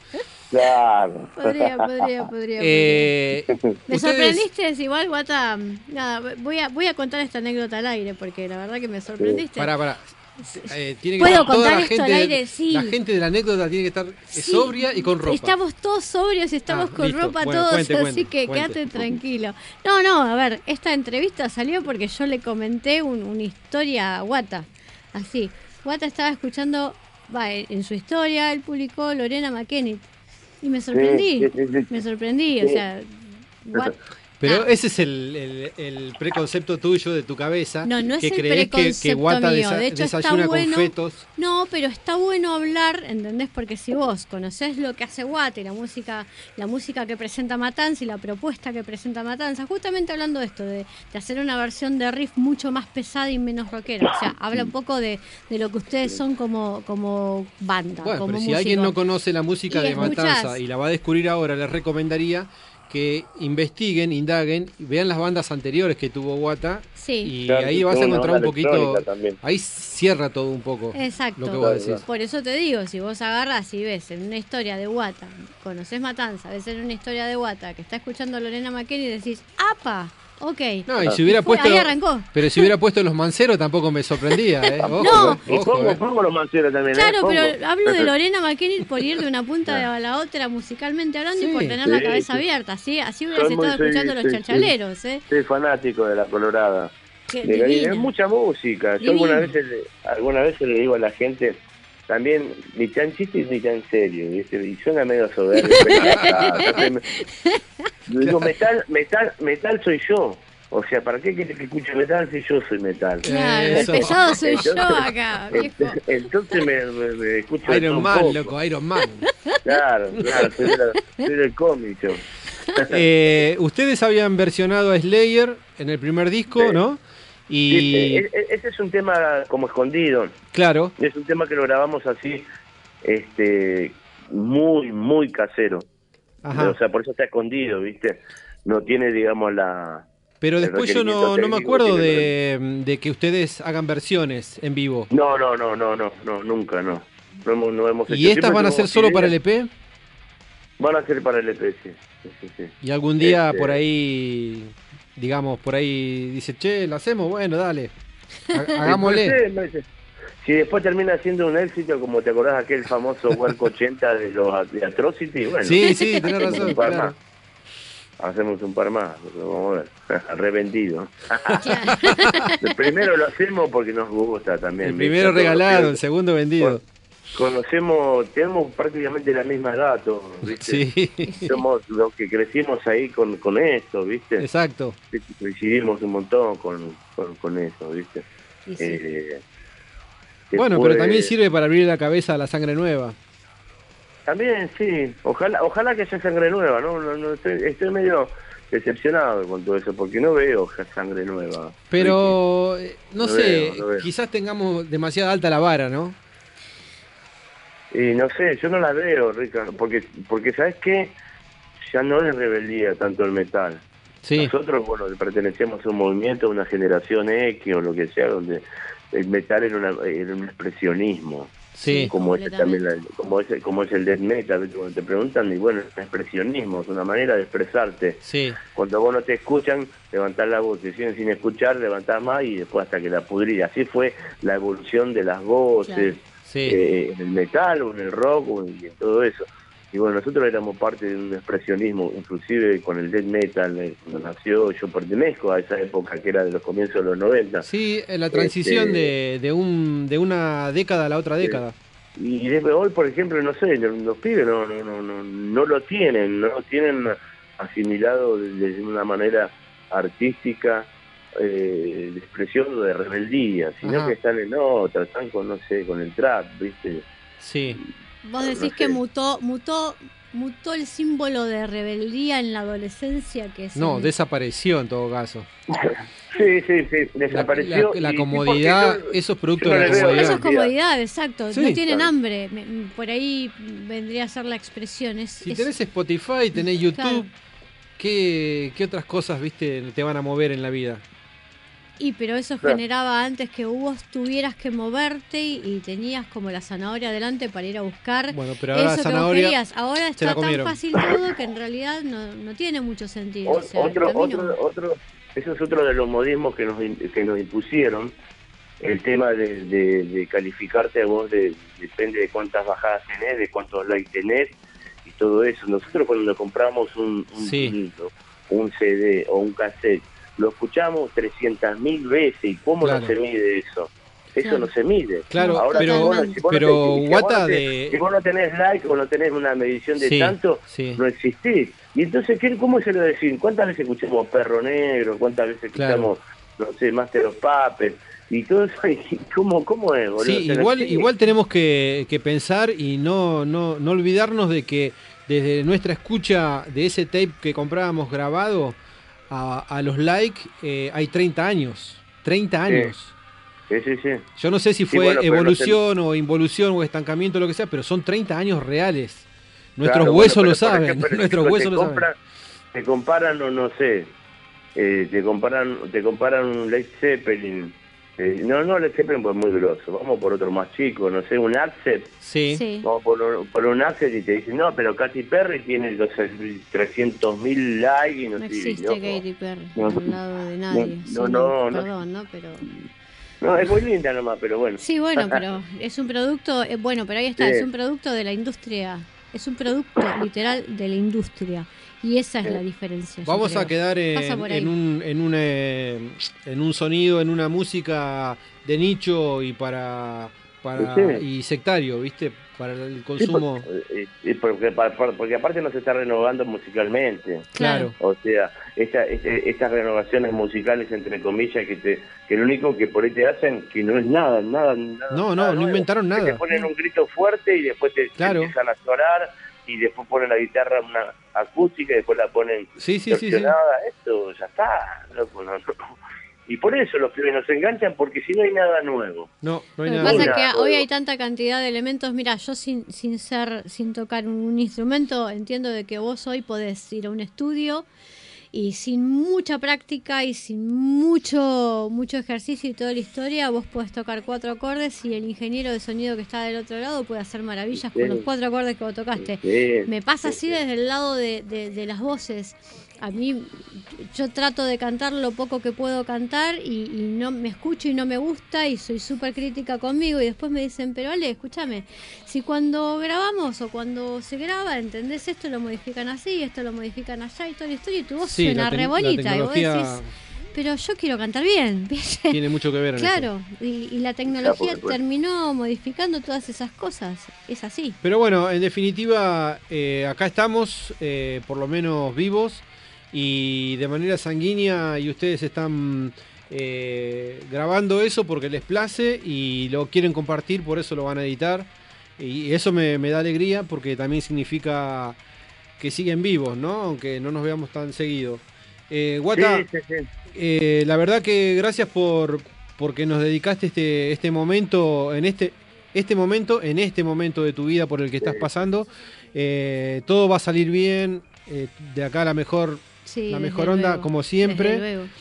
Claro. Podría, podría, podría. Eh, Me ustedes- sorprendiste, es igual, Guata. Nada, voy a, voy a contar esta anécdota al aire porque la verdad que me sorprendiste. Pará, pará. Eh, tiene que ¿Puedo estar toda contar la esto gente, al aire? Sí. La gente de la anécdota tiene que estar eh, Sí. sobria y con ropa. Estamos todos sobrios y estamos Ah, con listo. ropa Bueno, todos, cuente, así cuente, que cuente. quédate tranquilo. No, no, a ver, esta entrevista salió porque yo le comenté un- una historia a Guata. Así, Guata estaba escuchando, va, en, en su historia, él publicó Lorena McKennitt. Y me sorprendí, Sí, sí, sí. me sorprendí, o Sí. sea, Guat- Pero ese es el, el- el preconcepto tuyo de tu cabeza. No, no es que el crees que, que preconcepto Guata mío. desa- De hecho, está desayuna bueno. con fetos. No, pero está bueno hablar, ¿entendés? Porque si vos conocés lo que hace Guata y la música, la música que presenta Matanza y la propuesta que presenta Matanza, justamente hablando de esto, de, de hacer una versión de riff mucho más pesada y menos rockera. O sea, habla un poco de, de lo que ustedes son como, como banda, Bueno, como pero si músicos. alguien no conoce la música Y de escuchás. Matanza y la va a descubrir ahora, les recomendaría que investiguen, indaguen, y vean las bandas anteriores que tuvo Guata. Sí. Y Claro, ahí que vas a tiene una encontrar un onda poquito. electrónica también. Ahí cierra todo un poco. Exacto. Lo que vos decís. Por eso te digo, si vos agarrás y ves en una historia de Guata, conocés Matanza, ves en una historia de Guata que está escuchando a Lorena McKennitt y decís, ¡apa! Ok. No, y si hubiera fue- puesto. ahí arrancó. Pero si hubiera puesto los manceros tampoco me sorprendía, ¿eh? Ojo, No. eh, Y ojo, pongo, eh. pongo los manceros también, ¿eh? Claro, Pongo. pero hablo de Lorena McKennitt por ir de una punta a la otra musicalmente hablando y Sí. por tener la Sí, cabeza sí. abierta. Así, así hubieras Soy muy- estado soy- escuchando los sí, sí. chachaleros, ¿eh? Soy fanático de la Colorada. Qué De- y divina. hay mucha música. Yo Divina. algunas veces, le- algunas veces le digo a la gente, también ni tan chiste ni tan serio, ¿viste? Y suena medio soberbio. pero ya está. Entonces me- digo, metal, metal, metal soy yo. O sea, ¿para qué quieres que escuche metal si yo soy metal? Claro, el Eso. pesado soy yo Entonces- acá, viejo. Entonces me, me, me escucho de todo Iron un Man, poco. loco, Iron Man. Claro, claro, soy, de la- soy del cómic yo. Eh, ustedes habían versionado a Slayer en el primer disco, Sí. ¿no? Y Sí, e- e- ese es un tema como escondido. claro, Es un tema que lo grabamos así, este, muy, muy casero. ajá. O sea, por eso está escondido, ¿viste? No tiene, digamos, la... Pero el después yo no, requerimiento no me técnico acuerdo que tiene de, de que ustedes hagan versiones en vivo. No, no, no, no, no, no, nunca, no. No hemos, no hemos ¿Y hecho- estas siempre van a ser tuvimos solo para el ideas. E P? Van a ser para el E P, sí. sí, sí, sí. Y algún día Este- por ahí, digamos, por ahí dice, che, ¿lo hacemos? Bueno, dale. Ha- Hagámosle. Puede ser, puede ser. Si después termina siendo un éxito, como te acordás aquel famoso Huerco ochenta de los de Atrocity, bueno. Sí, sí, tenés hacemos razón, un par claro. más. Hacemos un par más, lo vamos a ver. Revendido. El primero lo hacemos porque nos gusta también. El ¿viste? primero Todos regalado, los el segundo vendido. Conocemos, tenemos prácticamente la misma edad, todos, ¿viste? Sí, Somos los que crecimos ahí con, con esto, ¿viste? exacto. Coincidimos un montón con, con, con eso, ¿viste? Y sí. Eh, Bueno, después- pero también sirve para abrir la cabeza a la sangre nueva. También, sí. Ojalá ojalá que haya sangre nueva, ¿no? no, no estoy, estoy medio decepcionado con todo eso, porque no veo sangre nueva. Pero, eh, no, Lo sé, veo, lo veo. quizás tengamos demasiado alta la vara, ¿no? Y no sé, yo no la veo, Ricardo, porque, porque ¿sabes qué? Ya no es rebeldía tanto el metal. Sí, Nosotros, bueno, pertenecemos a un movimiento, a una generación X o lo que sea, donde el metal era, una, era un expresionismo. Sí, como es también la- como es como es el death metal, ¿viste? Cuando te preguntan, y bueno, es expresionismo, es una manera de expresarte. Sí. Cuando vos no te escuchan, levantás la voz, te siguen sin escuchar, levantás más y después hasta que la pudrí. Así fue la evolución de las voces, Claro. Sí. eh, en el metal o en el rock o en, y en todo eso. Y bueno, nosotros éramos parte de un expresionismo, inclusive con el death metal, eh, cuando nació, yo pertenezco a esa época que era de los comienzos de los noventa. Sí, en la transición Este, de, de, un, de una década a la otra década. Y desde hoy, por ejemplo, no sé, los, los pibes no, no, no, no, no lo tienen, no lo tienen asimilado de, de una manera artística, eh, de expresión o de rebeldía, sino Ajá. que están en otra, están con, no sé, con el trap, ¿viste? Sí. Vos decís No sé. que mutó, mutó, mutó el símbolo de rebeldía en la adolescencia, que es No, el- desapareció en todo caso. Sí, sí, sí, La, desapareció. la- la y- y comodidad, porque yo- eso es producto yo de no la le veo comodidad. Eso es comodidad, exacto. Sí. No tienen Claro. hambre. Me- Por ahí vendría a ser la expresión. Es, Si es- tenés Spotify, tenés YouTube, Claro. ¿qué, ¿qué otras cosas, viste, te van a mover en la vida? Y pero eso Claro. generaba antes que vos tuvieras que moverte y, y tenías como la zanahoria adelante para ir a buscar Bueno, pero ahora la eso que zanahoria vos querías. Ahora se la está tan comieron. fácil todo que en realidad no, no tiene mucho sentido. O- O sea, el otro, camino- otro, otro, eso es otro de los modismos que nos, in- que nos impusieron, el tema de, de, de calificarte a vos, de, depende de cuántas bajadas tenés, de cuántos likes tenés y todo eso. Nosotros cuando compramos un, un, Sí. vinilo, un C D o un cassette, lo escuchamos trescientas mil veces. ¿Y cómo Claro. no se mide eso? Eso Claro. no se mide. Claro, Ahora, pero- si vos no- si vos no pero, te- si vos Guata, no te- de- si vos no tenés like o no tenés una medición de Sí, tanto, sí. no existís. Y entonces, ¿qué, ¿cómo se lo decís? ¿Cuántas veces escuchamos Perro Negro? ¿Cuántas veces Claro. escuchamos, no sé, Master of Puppets? Y todo eso, y ¿cómo, cómo es, boludo? Sí, O sea, no igual, sé. igual tenemos que, que pensar y no, no, no olvidarnos de que desde nuestra escucha de ese tape que comprábamos grabado a, a los likes eh, hay treinta años. treinta Sí. años. Sí, sí, sí. Yo no sé si Sí, fue bueno, pero no evolución o involución o estancamiento, lo que sea, pero son treinta años reales. Nuestros Claro, huesos bueno, lo pero, por saben. ejemplo, por Nuestros ejemplo, huesos te lo saben. compran- Te comparan, no, no sé, eh, te comparan te comparan un Led Zeppelin. eh, no, no, Led Zeppelin pues muy grosso. Vamos por otro más chico, no sé, un Axel. Sí. Sí. Vamos por, un- por un Axel y te dicen, no, pero Katy Perry tiene los trescientos mil likes y no, No sé, existe loco. Katy Perry No. al lado de nadie. No, Sí, no, no. Perdón, ¿no? Pero... No, es muy linda nomás, pero bueno. Sí, bueno, pero es un producto, eh, bueno, pero ahí está, Sí. es un producto de la industria, es un producto literal de la industria y esa es la diferencia. yo Vamos creo. a quedar Pasa en, por ahí. en un, en, un, eh, en un sonido, en una música de nicho y para, para Sí. y sectario, ¿viste? Para el Sí, consumo. porque, eh, porque, pa- pa- porque aparte no se está renovando musicalmente. Claro. O sea, esta, este- estas renovaciones musicales, entre comillas, que te que lo único que por ahí te hacen, que no es nada, nada, nada No, no, nada no nuevo. inventaron Que nada. Te ponen un grito fuerte y después te, te Claro. empiezan a llorar y después ponen la guitarra una acústica y después la ponen Sí, sí, sí, sí. distorsionada. Esto ya está, loco, no, no. Y por eso los pibes nos enganchan, porque si no hay nada nuevo. No, no hay Lo que nada. pasa es nuevo. que Nada hoy nuevo. hay tanta cantidad de elementos. Mira, yo sin, sin ser, sin tocar un instrumento, entiendo de que vos hoy podés ir a un estudio y sin mucha práctica y sin mucho mucho ejercicio y toda la historia, vos podés tocar cuatro acordes y el ingeniero de sonido que está del otro lado puede hacer maravillas con Sí. los cuatro acordes que vos tocaste. Sí, Me pasa sí, así desde el lado de, de, de las voces. A mí, yo trato de cantar lo poco que puedo cantar y, y no me escucho y no me gusta y soy súper crítica conmigo y después me dicen, pero Ale, escúchame, si cuando grabamos o cuando se graba, ¿entendés? Esto lo modifican así, esto lo modifican allá y toda la historia y tu voz Sí, suena la tec- re la bonita y vos tecnología decís, pero yo quiero cantar bien, ¿viste? tiene mucho que ver en eso. Claro, y, y la tecnología porque, bueno. terminó modificando todas esas cosas, es así. Pero bueno, en definitiva, eh, acá estamos, eh, por lo menos vivos y de manera sanguínea, y ustedes están eh, grabando eso porque les place y lo quieren compartir, por eso lo van a editar. Y eso me, me da alegría porque también significa que siguen vivos, ¿no? Aunque no nos veamos tan seguido. Eh, Guata, Sí, sí, sí. eh, la verdad que gracias por porque nos dedicaste este, este momento en este este momento en este momento de tu vida por el que estás pasando. Eh, todo va a salir bien. eh, de acá la mejor Sí, la desde mejor onda luego, como siempre. desde luego.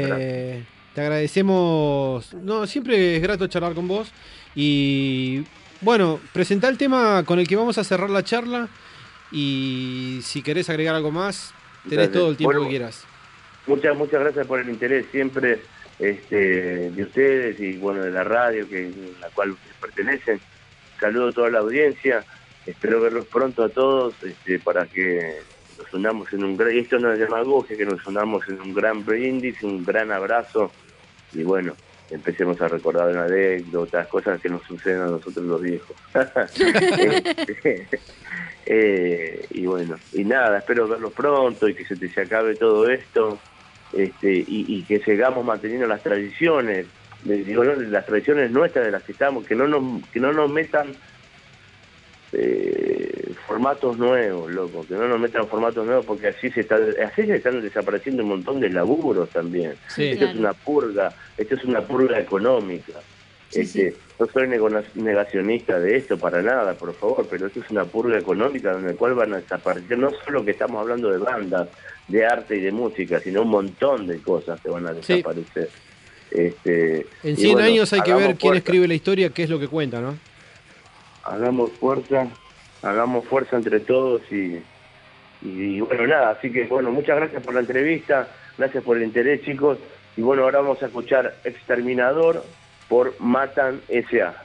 Este te agradecemos. No, siempre es grato charlar con vos y Bueno, presentá el tema con el que vamos a cerrar la charla y si querés agregar algo más, tenés Dale. todo el tiempo Bueno, que quieras. Muchas, muchas gracias por el interés siempre este, de ustedes y bueno de la radio que en la cual ustedes pertenecen. Saludo a toda la audiencia, espero verlos pronto a todos este, para que nos unamos en un gran, y esto no es demagogia, que nos unamos en un gran brindis, un gran abrazo y bueno, empecemos a recordar anécdotas, cosas que nos suceden a nosotros los viejos. este, eh, y bueno, y nada, espero verlos pronto y que se, se acabe todo esto este, y, y que sigamos manteniendo las tradiciones, digo, ¿no? las tradiciones nuestras de las que estamos, que no nos, que no nos metan eh, formatos nuevos, loco, que no nos metan formatos nuevos porque así se está, así se están desapareciendo un montón de laburos también. Sí, esto claro. es una purga, esto es una purga económica. Sí, este, sí. No soy nego- negacionista de esto para nada, por favor, pero esto es una purga económica en la cual van a desaparecer, no solo que estamos hablando de bandas, de arte y de música, sino un montón de cosas que van a desaparecer. Este, En y cien bueno, años hay que ver hagamos quién fuerza. escribe la historia, qué es lo que cuenta, ¿no? Hagamos fuerza, hagamos fuerza entre todos y, y, y bueno, nada, así que bueno, muchas gracias por la entrevista, gracias por el interés, chicos, y bueno, ahora vamos a escuchar Exterminador por Matan S A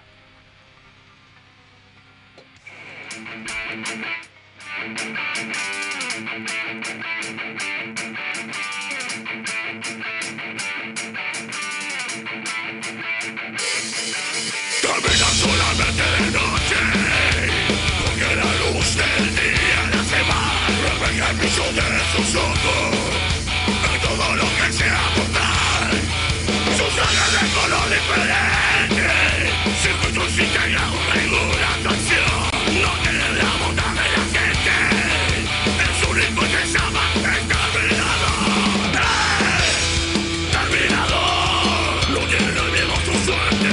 Camina solamente de noche, porque la luz del día la se va, refleja el brillo de sus ojos, en todo lo que sea mortal, sus sangre de color diferente, circuitos sin que haya ninguna canción, no tiene la bondad de la gente, es único y se llama exterminador, ¡eh! Terminador, no tiene el miedo a su suerte.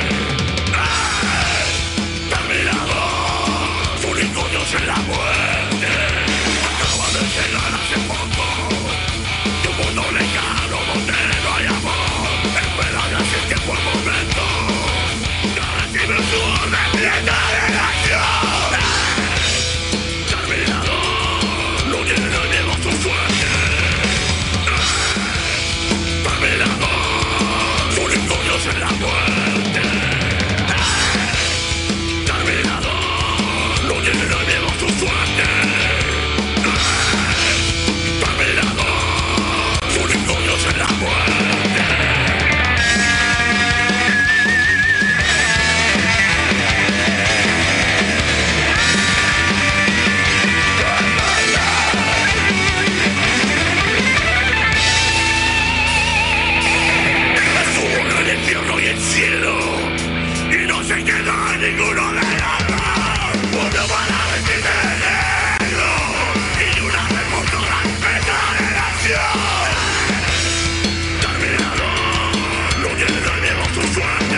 En la muerte acaba de llegar hace poco de un mundo lejano donde no hay amor. Espera gracias que fue el momento de recibir su orden y entrar en acción. Terminador, no tiene el miedo a su suerte. Terminador, su único Dios en la muerte. Terminador, no tiene el miedo a su suerte. Terminador, su único Dios en la muerte. Estuvo en el infierno y el cielo y no se queda ninguno de los dos. Una bala vestir de negro y una vez por todas esta generación. Terminador, no tiene el miedo a su suerte.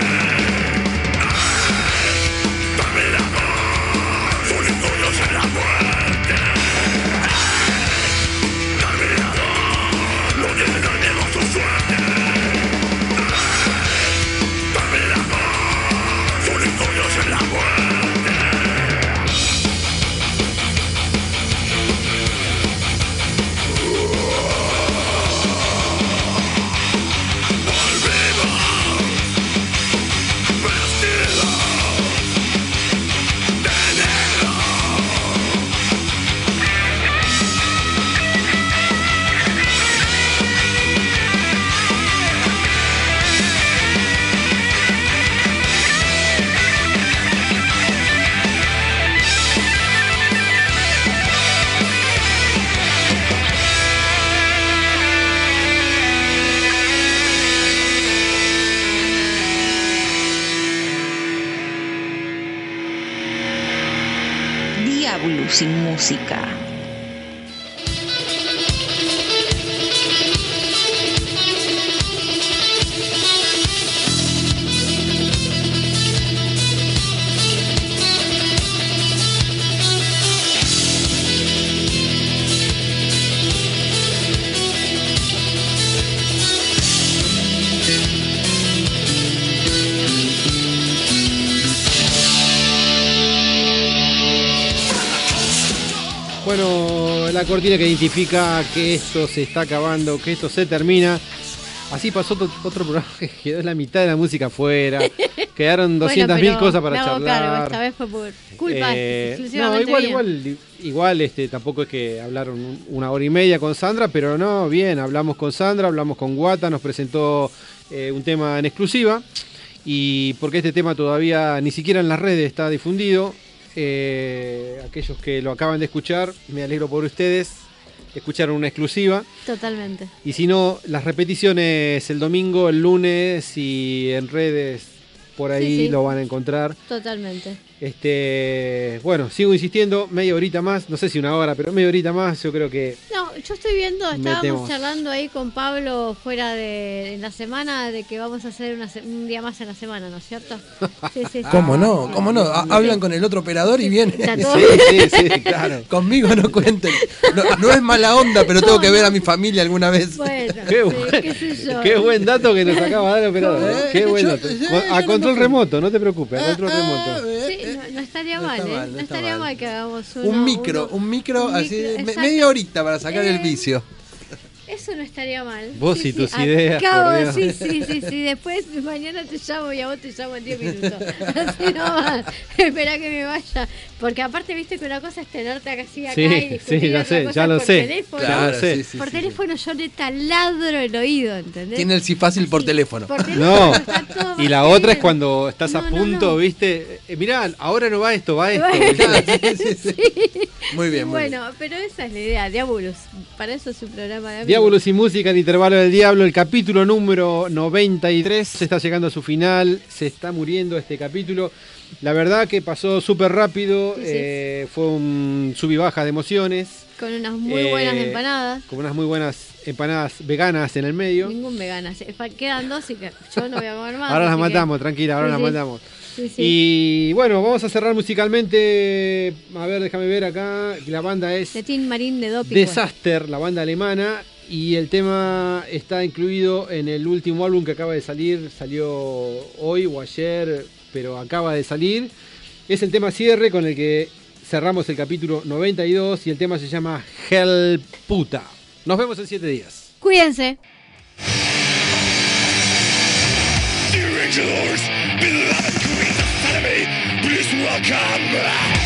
Terminador, su único Dios en la muerte. Terminador, no tiene el miedo a su suerte. Terminador, su único Dios en la muerte. Diablo sin música. la cortina que identifica que esto se está acabando, que esto se termina. Así pasó otro, otro programa que quedó la mitad de la música afuera. Quedaron doscientas mil bueno, cosas para me hago charlar. cargo, esta vez fue por culpa Eh, exclusivamente no, igual, mía. igual, igual este, tampoco es que hablaron un- una hora y media con Sandra, pero no, bien, hablamos con Sandra, hablamos con Guata, nos presentó eh, un tema en exclusiva, y porque este tema todavía ni siquiera en las redes está difundido, eh, aquellos que lo acaban de escuchar, me alegro por ustedes, escucharon una exclusiva. Totalmente. Y si no, las repeticiones el domingo, el lunes y en redes por ahí Sí, sí. lo van a encontrar. Totalmente. Este, bueno, sigo insistiendo, media horita más, no sé si una hora, pero media horita más, yo creo que No, yo estoy viendo, estábamos Metemos. charlando ahí con Pablo fuera de en la semana de que vamos a hacer una se- un día más en la semana, ¿no es cierto? Sí, sí, sí. ¿Cómo no? ¿Cómo no? Ha- Hablan con el otro operador y vienen. Está todo- sí, sí, claro. Conmigo no cuenten. No, no es mala onda, pero tengo que ver a mi familia alguna vez. Bueno, Qué, sí, buen, qué sé yo. qué buen dato que nos acaba de dar el operador. Eh, Qué buen yo- dato. yo- Con- yo a no control me- remoto, no te preocupes, a control Ah, remoto. eh, Sí, no, no estaría no mal, está ¿eh? mal, no no está estaría mal. mal que hagamos uno, Un micro, uno- un micro, un así, micro, me- exacto. media horita para sacar el Eh, vicio. Eso no estaría mal. Vos y tus ideas, Acabo, por Dios. sí, sí, sí, sí. Después mañana te llamo y a vos te llamo en diez minutos. Así nomás. Espera que me vaya. Porque aparte, viste que una cosa es tenerte acá así acá Sí, y discutir, sí, ya otra sé, cosa ya es lo por sé. teléfono. Ya lo Claro, sé. sí, sí, por sí, teléfono yo le taladro el oído, ¿entendés? Tiene el sí fácil por teléfono. Por teléfono No, está todo y la más otra es bien. cuando estás No, a no, punto, no. viste, eh, mirá, ahora no va esto, va esto. Bueno, ¿viste? sí. Muy bien, muy Bueno, pero esa es la idea, Diabolus. Para eso es un programa de amigos. Diabolos y música, el intervalo del diablo, el capítulo número noventa y tres se está llegando a su final, se está muriendo este capítulo. La verdad que pasó súper rápido, Sí, sí. eh, fue un sub y baja de emociones, Con unas muy Eh, buenas empanadas. con unas muy buenas empanadas veganas en el medio. Ningún vegana. Se- fa- Quedan dos y que yo no voy a comer más. Ahora las así que- matamos, tranquila, ahora Sí, las sí. matamos. Sí, sí. Y bueno, vamos a cerrar musicalmente. A ver, déjame ver acá. La banda es De Tin Marín de Doping. Disaster, la banda alemana. Y el tema está incluido en el último álbum que acaba de salir. Salió hoy o ayer, pero acaba de salir. Es el tema cierre con el que cerramos el capítulo noventa y dos. Y el tema se llama Hell Puta. Nos vemos en siete días. Cuídense. Dear angels, beloved queens of enemy, please welcome.